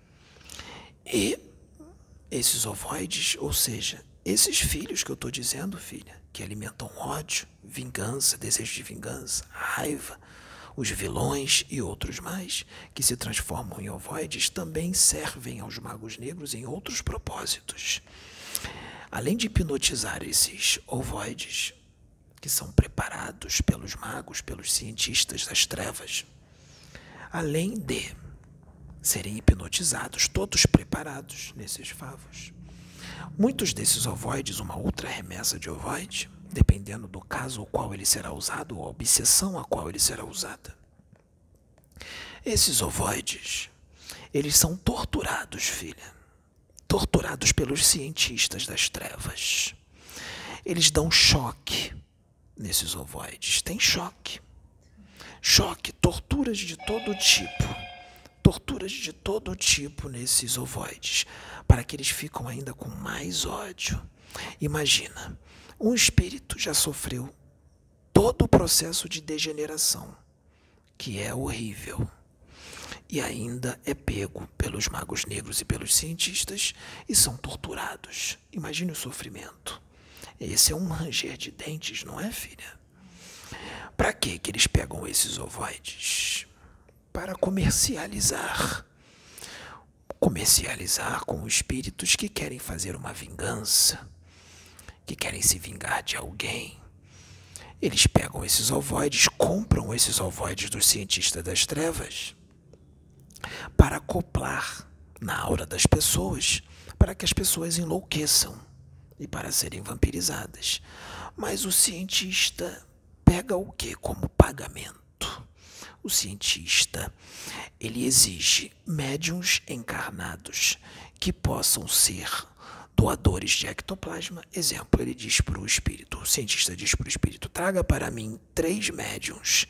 E esses ovoides, ou seja, esses filhos que eu estou dizendo, filha, que alimentam ódio, vingança, desejo de vingança, raiva, os vilões e outros mais, que se transformam em ovoides, também servem aos magos negros em outros propósitos. Além de hipnotizar esses ovoides, que são preparados pelos magos, pelos cientistas das trevas, além de serem hipnotizados, todos preparados nesses favos, muitos desses ovoides, uma outra remessa de ovoide, dependendo do caso ao qual ele será usado, ou a obsessão a qual ele será usada, esses ovoides, eles são torturados, filha, torturados pelos cientistas das trevas. Eles dão choque nesses ovoides. Tem choque. Choque, torturas de todo tipo. Torturas de todo tipo nesses ovoides, para que eles ficam ainda com mais ódio. Imagina, um espírito já sofreu todo o processo de degeneração, que é horrível, e ainda é pego pelos magos negros e pelos cientistas e são torturados. Imagine o sofrimento. Esse é um ranger de dentes, não é, filha? Para que que eles pegam esses ovoides? para comercializar. Comercializar com espíritos que querem fazer uma vingança, que querem se vingar de alguém. Eles pegam esses ovoides, compram esses ovoides dos cientistas das trevas para acoplar na aura das pessoas, para que as pessoas enlouqueçam e para serem vampirizadas. Mas o cientista pega o que como pagamento? O cientista, ele exige médiuns encarnados que possam ser doadores de ectoplasma. Exemplo, ele diz para o espírito, o cientista diz para o espírito, traga para mim três médiuns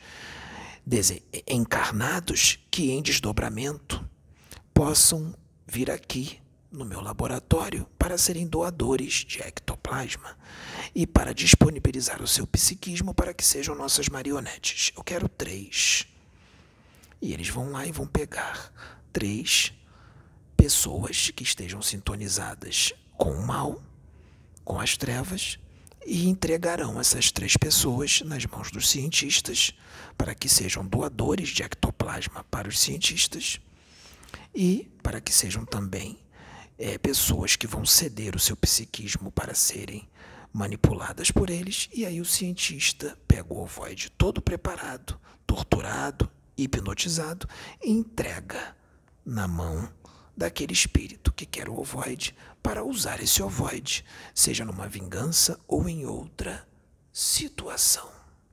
encarnados que em desdobramento possam vir aqui no meu laboratório para serem doadores de ectoplasma e para disponibilizar o seu psiquismo para que sejam nossas marionetes. Eu quero três. E eles vão lá e vão pegar três pessoas que estejam sintonizadas com o mal, com as trevas, e entregarão essas três pessoas nas mãos dos cientistas para que sejam doadores de ectoplasma para os cientistas e para que sejam também é, pessoas que vão ceder o seu psiquismo para serem manipuladas por eles. E aí o cientista pega o ovoide todo preparado, torturado, hipnotizado, e entrega na mão daquele espírito que quer o ovoide para usar esse ovoide, seja numa vingança ou em outra situação.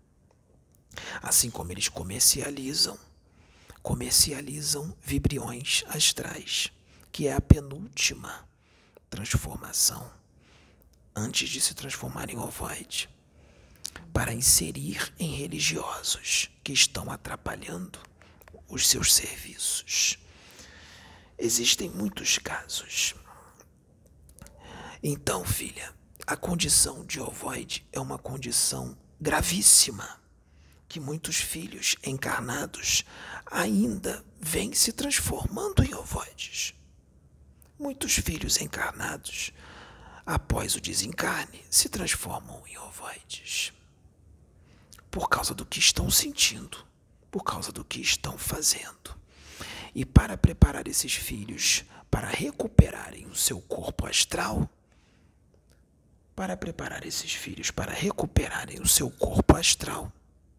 Assim como eles comercializam, comercializam vibriões astrais, que é a penúltima transformação, antes de se transformar em ovoide, para inserir em religiosos que estão atrapalhando os seus serviços. Existem muitos casos. Então, filha, a condição de ovoide é uma condição gravíssima, que muitos filhos encarnados ainda vêm se transformando em ovoides. Muitos filhos encarnados, após o desencarne, se transformam em ovoides. Por causa do que estão sentindo, por causa do que estão fazendo. E para preparar esses filhos para recuperarem o seu corpo astral, para preparar esses filhos para recuperarem o seu corpo astral,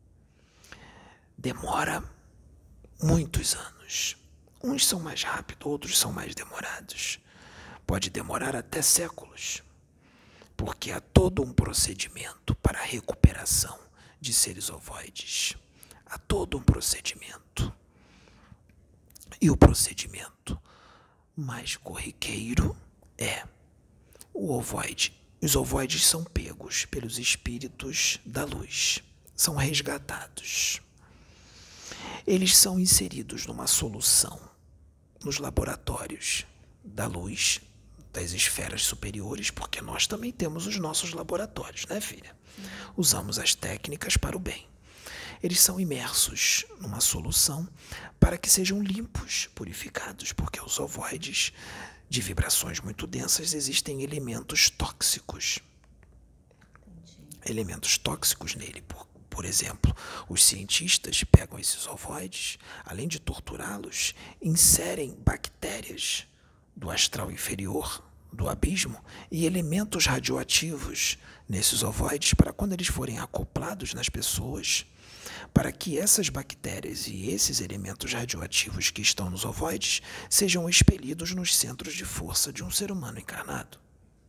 demora muitos anos. Uns são mais rápidos, outros são mais demorados. Pode demorar até séculos, porque há todo um procedimento para a recuperação de seres ovoides. Há todo um procedimento. E o procedimento mais corriqueiro é o ovoide. Os ovoides são pegos pelos espíritos da luz, são resgatados. Eles são inseridos numa solução nos laboratórios da luz, das esferas superiores, porque nós também temos os nossos laboratórios, né, filha? Usamos as técnicas para o bem. Eles são imersos numa solução para que sejam limpos, purificados, porque os ovoides de vibrações muito densas existem elementos tóxicos. Elementos tóxicos nele, por, por exemplo, os cientistas pegam esses ovoides, além de torturá-los, inserem bactérias do astral inferior, do abismo, e elementos radioativos nesses ovoides para quando eles forem acoplados nas pessoas, para que essas bactérias e esses elementos radioativos que estão nos ovoides sejam expelidos nos centros de força de um ser humano encarnado.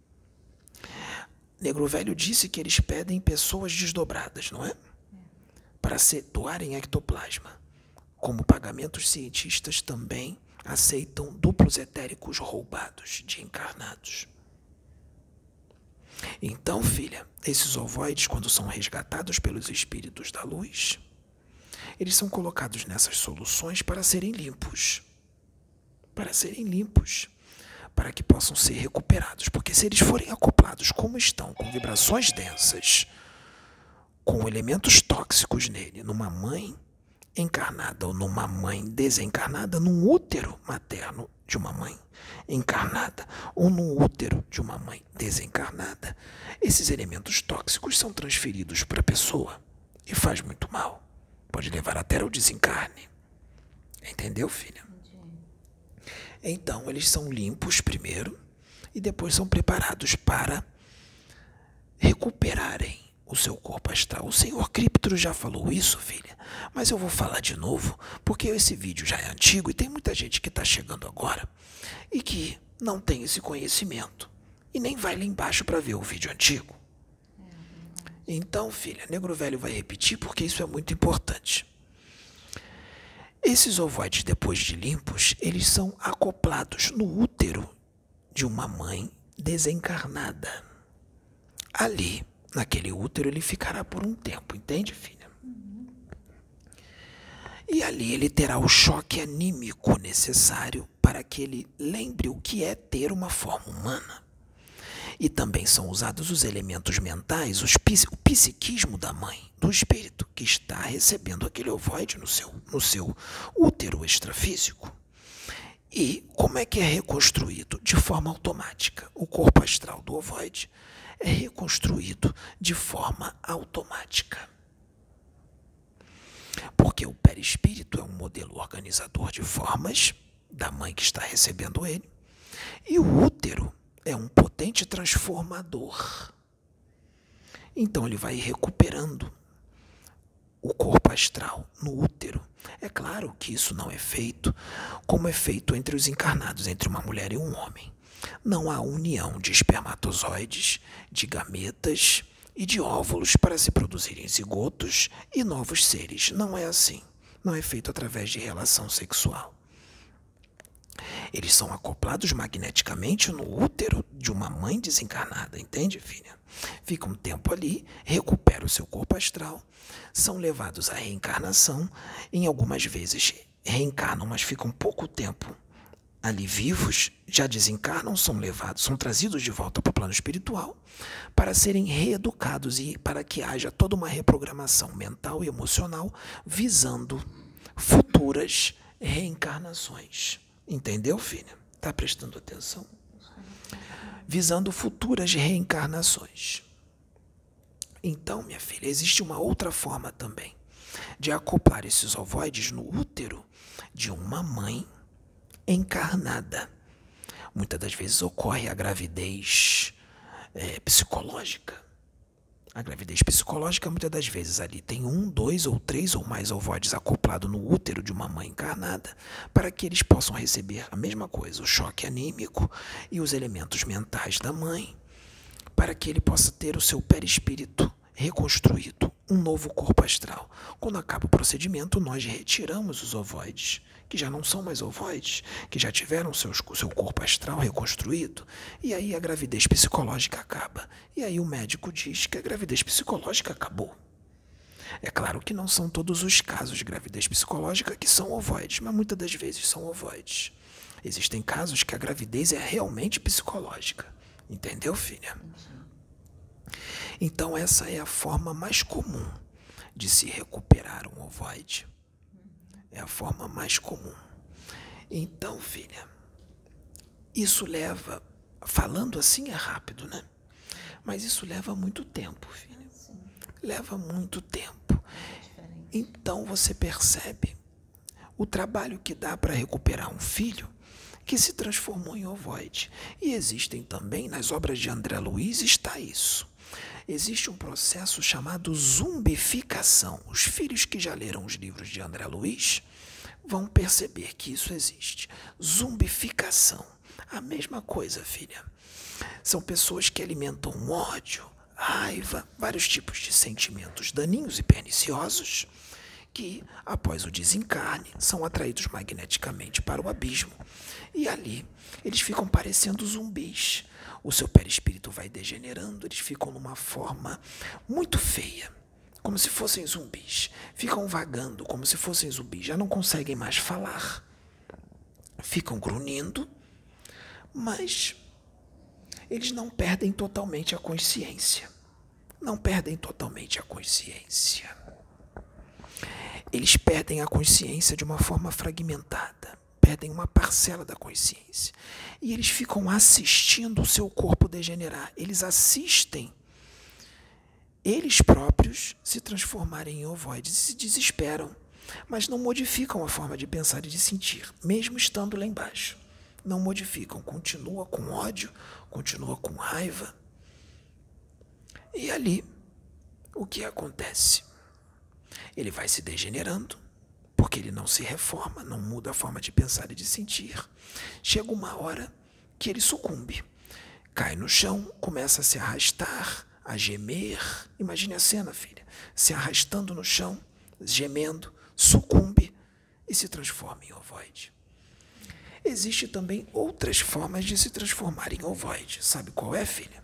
Negro Velho disse que eles pedem pessoas desdobradas, não é? Para se doarem ectoplasma. Como pagamento, os cientistas também aceitam duplos etéricos roubados de encarnados. Então, filha, esses ovoides, quando são resgatados pelos espíritos da luz, eles são colocados nessas soluções para serem limpos. Para serem limpos. Para que possam ser recuperados. Porque se eles forem acoplados como estão, com vibrações densas, com elementos tóxicos nele, numa mãe encarnada ou numa mãe desencarnada, num útero materno de uma mãe encarnada ou no útero de uma mãe desencarnada, esses elementos tóxicos são transferidos para a pessoa e faz muito mal. Pode levar até ao desencarne. Entendeu, filha? Então, eles são limpos primeiro e depois são preparados para recuperarem o seu corpo astral. O senhor Críptoro já falou isso, filha, mas eu vou falar de novo, porque esse vídeo já é antigo e tem muita gente que está chegando agora e que não tem esse conhecimento e nem vai lá embaixo para ver o vídeo antigo. Então, filha, Negro Velho vai repetir porque isso é muito importante. Esses ovoides, depois de limpos, eles são acoplados no útero de uma mãe desencarnada. Ali, naquele útero, ele ficará por um tempo, entende, filha? E ali ele terá o choque anímico necessário para que ele lembre o que é ter uma forma humana. E também são usados os elementos mentais, os, o psiquismo da mãe, do espírito, que está recebendo aquele ovoide no seu, no seu útero extrafísico. E como é que é reconstruído? De forma automática. O corpo astral do ovoide é reconstruído de forma automática. Porque o perispírito é um modelo organizador de formas da mãe que está recebendo ele, e o útero é um potente transformador. Então ele vai recuperando o corpo astral no útero. É claro que isso não é feito como é feito entre os encarnados, entre uma mulher e um homem. Não há união de espermatozoides, de gametas e de óvulos para se produzirem zigotos e novos seres. Não é assim. Não é feito através de relação sexual. Eles são acoplados magneticamente no útero de uma mãe desencarnada, entende, filha? Fica um tempo ali, recupera o seu corpo astral, são levados à reencarnação, em algumas vezes reencarnam, mas ficam pouco tempo ali vivos, já desencarnam, são levados, são trazidos de volta para o plano espiritual para serem reeducados e para que haja toda uma reprogramação mental e emocional visando futuras reencarnações. Entendeu, filha? Está prestando atenção? Visando futuras reencarnações. Então, minha filha, existe uma outra forma também de acoplar esses ovoides no útero de uma mãe encarnada. Muitas das vezes ocorre a gravidez é, psicológica. A gravidez psicológica, muitas das vezes, ali tem um, dois ou três ou mais ovoides acoplados no útero de uma mãe encarnada para que eles possam receber a mesma coisa, o choque anímico e os elementos mentais da mãe, para que ele possa ter o seu perispírito reconstruído, um novo corpo astral. Quando acaba o procedimento, nós retiramos os ovoides, que já não são mais ovoides, que já tiveram seus, seu corpo astral reconstruído, e aí a gravidez psicológica acaba. E aí o médico diz que a gravidez psicológica acabou. É claro que não são todos os casos de gravidez psicológica que são ovoides, mas muitas das vezes são ovoides. Existem casos que a gravidez é realmente psicológica. Entendeu, filha? Então essa é a forma mais comum de se recuperar um ovoide. É a forma mais comum. Então, filha, isso leva, falando assim é rápido, né? Mas isso leva muito tempo, filha. Leva muito tempo. Então você percebe o trabalho que dá para recuperar um filho que se transformou em ovoide. E existem também, nas obras de André Luiz, está isso. Existe um processo chamado zumbificação. Os filhos que já leram os livros de André Luiz vão perceber que isso existe. Zumbificação. A mesma coisa, filha. São pessoas que alimentam ódio, raiva, vários tipos de sentimentos daninhos e perniciosos que, após o desencarne, são atraídos magneticamente para o abismo. E ali, eles ficam parecendo zumbis. O seu perispírito vai degenerando, eles ficam numa forma muito feia, como se fossem zumbis. Ficam vagando como se fossem zumbis, já não conseguem mais falar. Ficam grunhindo, mas eles não perdem totalmente a consciência. Não perdem totalmente a consciência. Eles perdem a consciência de uma forma fragmentada. Perdem uma parcela da consciência. E eles ficam assistindo o seu corpo degenerar. Eles assistem eles próprios se transformarem em ovoides e se desesperam. mas não modificam a forma de pensar e de sentir, mesmo estando lá embaixo. Não modificam, continua com ódio, continua com raiva. E ali, o que acontece? Ele vai se degenerando, porque ele não se reforma, não muda a forma de pensar e de sentir. Chega uma hora que ele sucumbe, cai no chão, começa a se arrastar, a gemer. Imagine a cena, filha, se arrastando no chão, gemendo, sucumbe e se transforma em ovoide. Existem também outras formas de se transformar em ovoide. Sabe qual é, filha?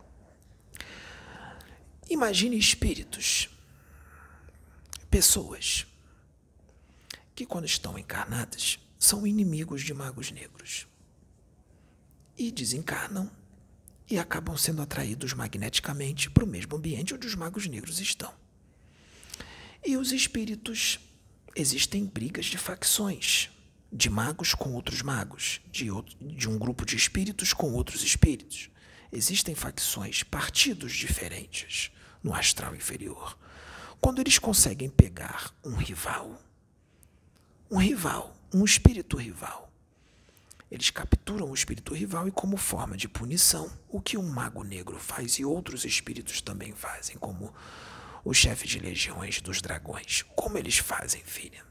Imagine espíritos, pessoas que, quando estão encarnadas, são inimigos de magos negros e desencarnam e acabam sendo atraídos magneticamente para o mesmo ambiente onde os magos negros estão. E os espíritos, existem brigas de facções, de magos com outros magos, de, outro, de um grupo de espíritos com outros espíritos. Existem facções, partidos diferentes no astral inferior. Quando eles conseguem pegar um rival, um rival, um espírito rival, eles capturam o espírito rival e, como forma de punição, o que um mago negro faz e outros espíritos também fazem, como o chefe de legiões dos dragões. Como eles fazem, filha?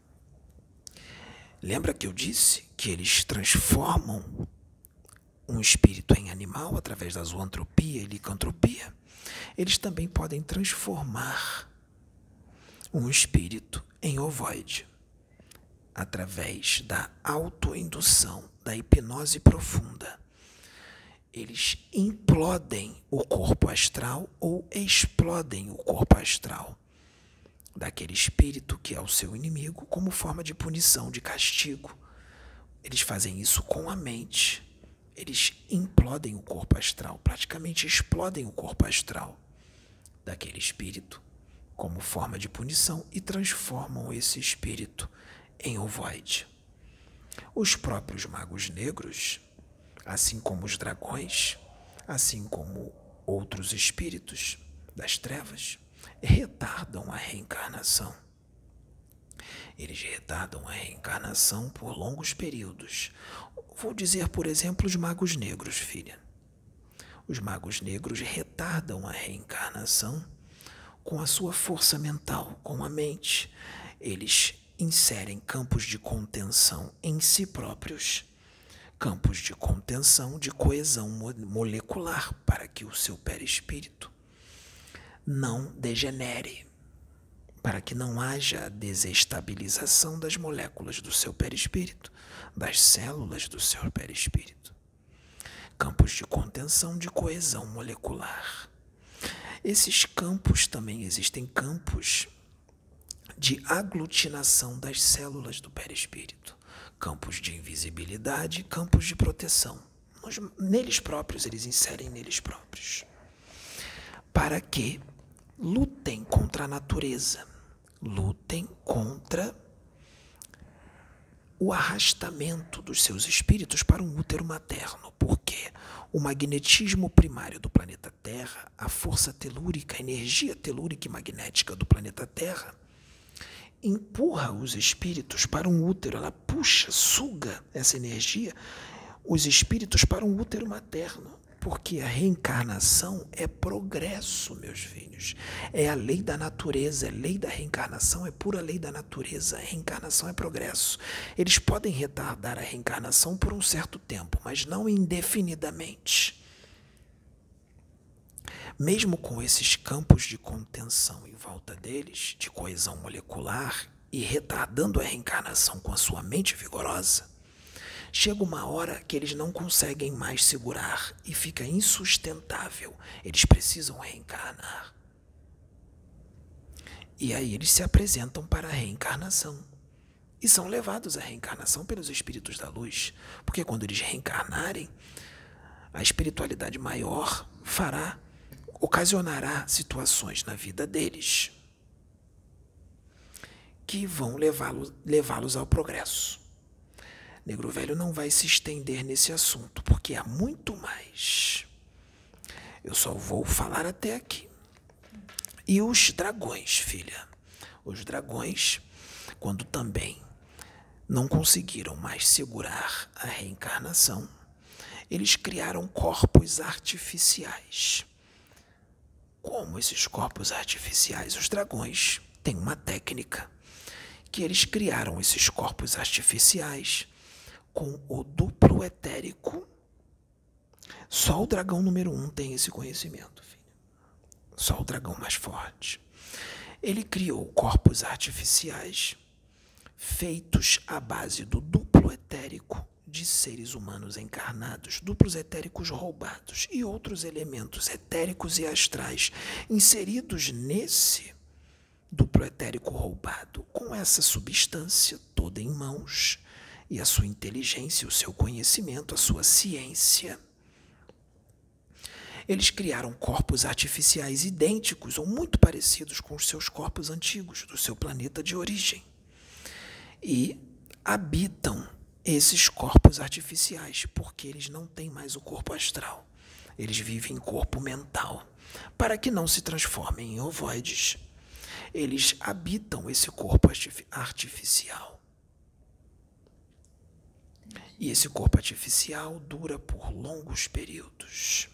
Lembra que eu disse que eles transformam um espírito em animal através da zoantropia e licantropia? Eles também podem transformar um espírito em ovoide através da autoindução, da hipnose profunda. Eles implodem o corpo astral ou explodem o corpo astral daquele espírito que é o seu inimigo, como forma de punição, de castigo. Eles fazem isso com a mente. Eles implodem o corpo astral, praticamente explodem o corpo astral daquele espírito como forma de punição e transformam esse espírito em ovoide. Os próprios magos negros, assim como os dragões, assim como outros espíritos das trevas, retardam a reencarnação. Eles retardam a reencarnação por longos períodos. Vou dizer, por exemplo, os magos negros, filha. Os magos negros retardam a reencarnação com a sua força mental, com a mente. Eles inserem campos de contenção em si próprios, campos de contenção de coesão molecular, para que o seu perispírito não degenere, para que não haja desestabilização das moléculas do seu perispírito, das células do seu perispírito. Campos de contenção de coesão molecular. Esses campos também existem campos de aglutinação das células do perispírito, campos de invisibilidade, campos de proteção. Nos, neles próprios, eles inserem neles próprios, para que lutem contra a natureza, lutem contra o arrastamento dos seus espíritos para um útero materno, porque o magnetismo primário do planeta Terra, a força telúrica, a energia telúrica e magnética do planeta Terra, empurra os espíritos para um útero, ela puxa, suga essa energia, os espíritos para um útero materno. Porque a reencarnação é progresso, meus filhos. É a lei da natureza, é lei da reencarnação, é pura lei da natureza. A reencarnação é progresso. Eles podem retardar a reencarnação por um certo tempo, mas não indefinidamente. Mesmo com esses campos de contenção em volta deles, de coesão molecular, e retardando a reencarnação com a sua mente vigorosa, chega uma hora que eles não conseguem mais segurar e fica insustentável. Eles precisam reencarnar. E aí eles se apresentam para a reencarnação. E são levados à reencarnação pelos espíritos da luz. Porque quando eles reencarnarem, a espiritualidade maior fará, ocasionará situações na vida deles que vão levá-los levá-los ao progresso. Negro Velho não vai se estender nesse assunto, porque há muito mais. Eu só vou falar até aqui. E os dragões, filha? Os dragões Quando também não conseguiram mais segurar a reencarnação, eles criaram corpos artificiais. Como esses corpos artificiais? Os dragões têm uma técnica que eles criaram esses corpos artificiais com o duplo etérico. Só o dragão número um tem esse conhecimento, filho. Só o dragão mais forte. Ele criou corpos artificiais feitos à base do duplo etérico de seres humanos encarnados, duplos etéricos roubados e outros elementos etéricos e astrais inseridos nesse duplo etérico roubado, com essa substância toda em mãos, e a sua inteligência, o seu conhecimento, a sua ciência. Eles criaram corpos artificiais idênticos ou muito parecidos com os seus corpos antigos, do seu planeta de origem. E habitam esses corpos artificiais, porque eles não têm mais o corpo astral. Eles vivem em corpo mental, para que não se transformem em ovoides. Eles habitam esse corpo artificial. E esse corpo artificial dura por longos períodos,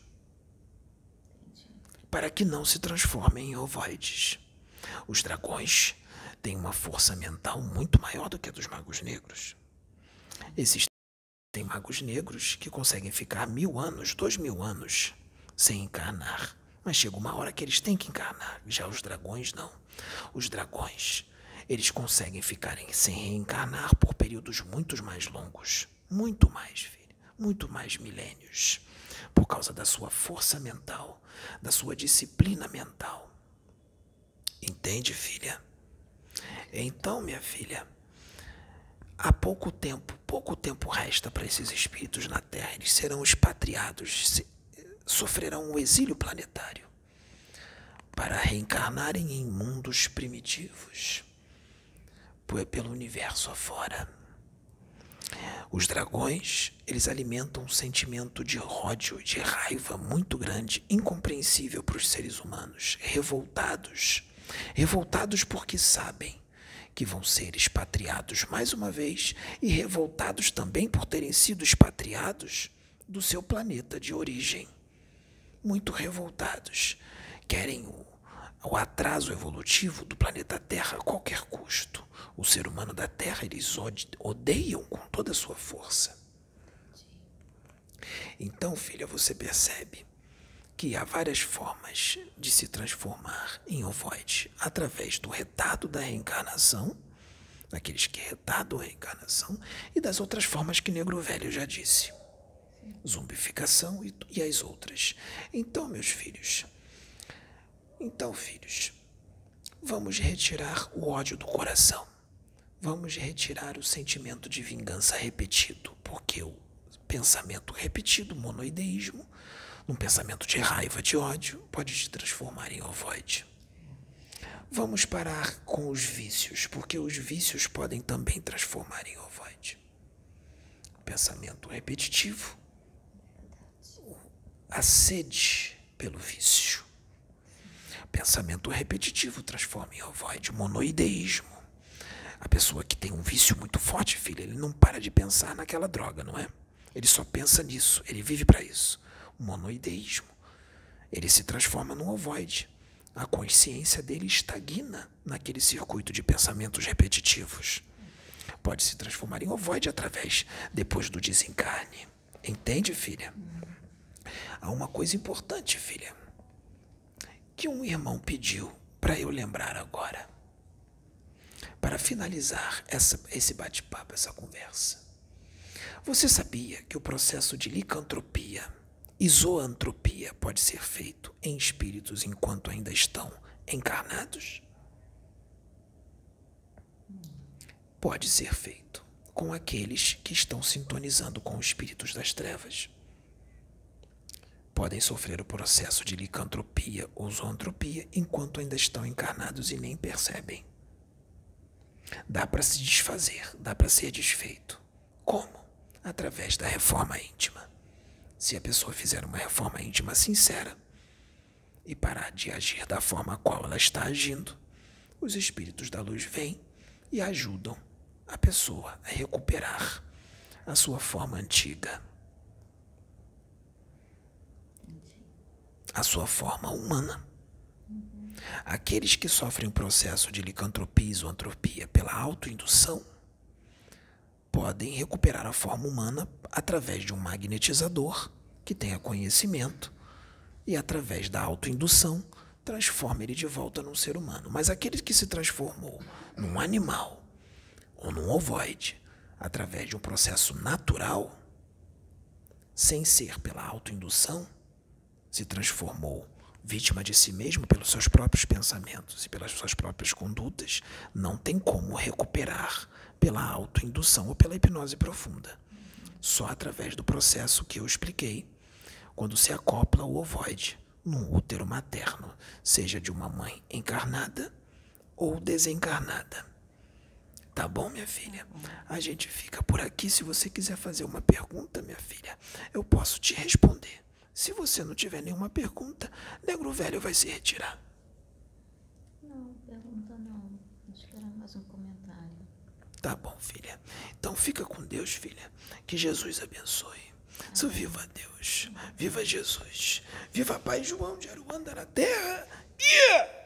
para que não se transformem em ovoides. Os dragões têm uma força mental muito maior do que a dos magos negros. Existem magos negros que conseguem ficar mil anos, dois mil anos sem encarnar. Mas chega uma hora que eles têm que encarnar. Já os dragões não. Os dragões, eles conseguem ficar sem reencarnar por períodos muito mais longos. Muito mais, filho. Muito mais milênios. Por causa da sua força mental, da sua disciplina mental. Entende, filha? Então, minha filha, há pouco tempo, pouco tempo resta para esses espíritos na Terra. Eles serão expatriados, se, sofrerão um exílio planetário para reencarnarem em mundos primitivos, pelo universo afora. Os dragões, eles alimentam um sentimento de ódio, de raiva muito grande, incompreensível para os seres humanos, revoltados. Revoltados porque sabem que vão ser expatriados mais uma vez e revoltados também por terem sido expatriados do seu planeta de origem. Muito revoltados. Querem o, o atraso evolutivo do planeta Terra a qualquer custo. O ser humano da Terra, eles odeiam com toda a sua força. Então, filha, você percebe que há várias formas de se transformar em ovoide através do retardo da reencarnação, daqueles que retardam a reencarnação, e das outras formas que Negro Velho já disse. Zumbificação e, e as outras. Então, meus filhos, então, filhos, vamos retirar o ódio do coração. Vamos retirar o sentimento de vingança repetido, porque o pensamento repetido, monoideísmo, um pensamento de raiva, de ódio, pode te transformar em ovoide. Vamos parar com os vícios, porque os vícios podem também transformar em ovoide. Pensamento repetitivo, a sede pelo vício. Pensamento repetitivo transforma em ovoide, monoideísmo. A pessoa que tem um vício muito forte, filha, ele não para de pensar naquela droga, não é? Ele só pensa nisso, ele vive para isso. O monoideísmo, ele se transforma num ovoide. A consciência dele estagna naquele circuito de pensamentos repetitivos. Pode se transformar em ovoide através, depois do desencarne. Entende, filha? Há uma coisa importante, filha, que um irmão pediu para eu lembrar agora, para finalizar essa, esse bate-papo, essa conversa. Você sabia que o processo de licantropia e zoantropia pode ser feito em espíritos enquanto ainda estão encarnados? Pode ser feito com aqueles que estão sintonizando com os espíritos das trevas. Podem sofrer o processo de licantropia ou zoantropia enquanto ainda estão encarnados e nem percebem. Dá para se desfazer, dá para ser desfeito. Como? Através da reforma íntima. Se a pessoa fizer uma reforma íntima sincera e parar de agir da forma a qual ela está agindo, os espíritos da luz vêm e ajudam a pessoa a recuperar a sua forma antiga, a sua forma humana. Aqueles que sofrem o processo de licantropia e zoantropia pela autoindução podem recuperar a forma humana através de um magnetizador que tenha conhecimento e, através da autoindução, transforma ele de volta num ser humano. Mas aquele que se transformou num animal ou num ovoide através de um processo natural, sem ser pela autoindução, se transformou vítima de si mesmo pelos seus próprios pensamentos e pelas suas próprias condutas, não tem como recuperar pela autoindução ou pela hipnose profunda. Só através do processo que eu expliquei, quando se acopla o ovoide num útero materno, seja de uma mãe encarnada ou desencarnada. Tá bom, minha filha? A gente fica por aqui. Se você quiser fazer uma pergunta, minha filha, eu posso te responder. Se você não tiver nenhuma pergunta, Negro Velho vai se retirar. Não, pergunta não. Acho que era mais um comentário. Tá bom, filha. Então fica com Deus, filha. Que Jesus abençoe. Só viva Deus. Viva Jesus. Viva Pai João de Aruanda na terra. Yeah!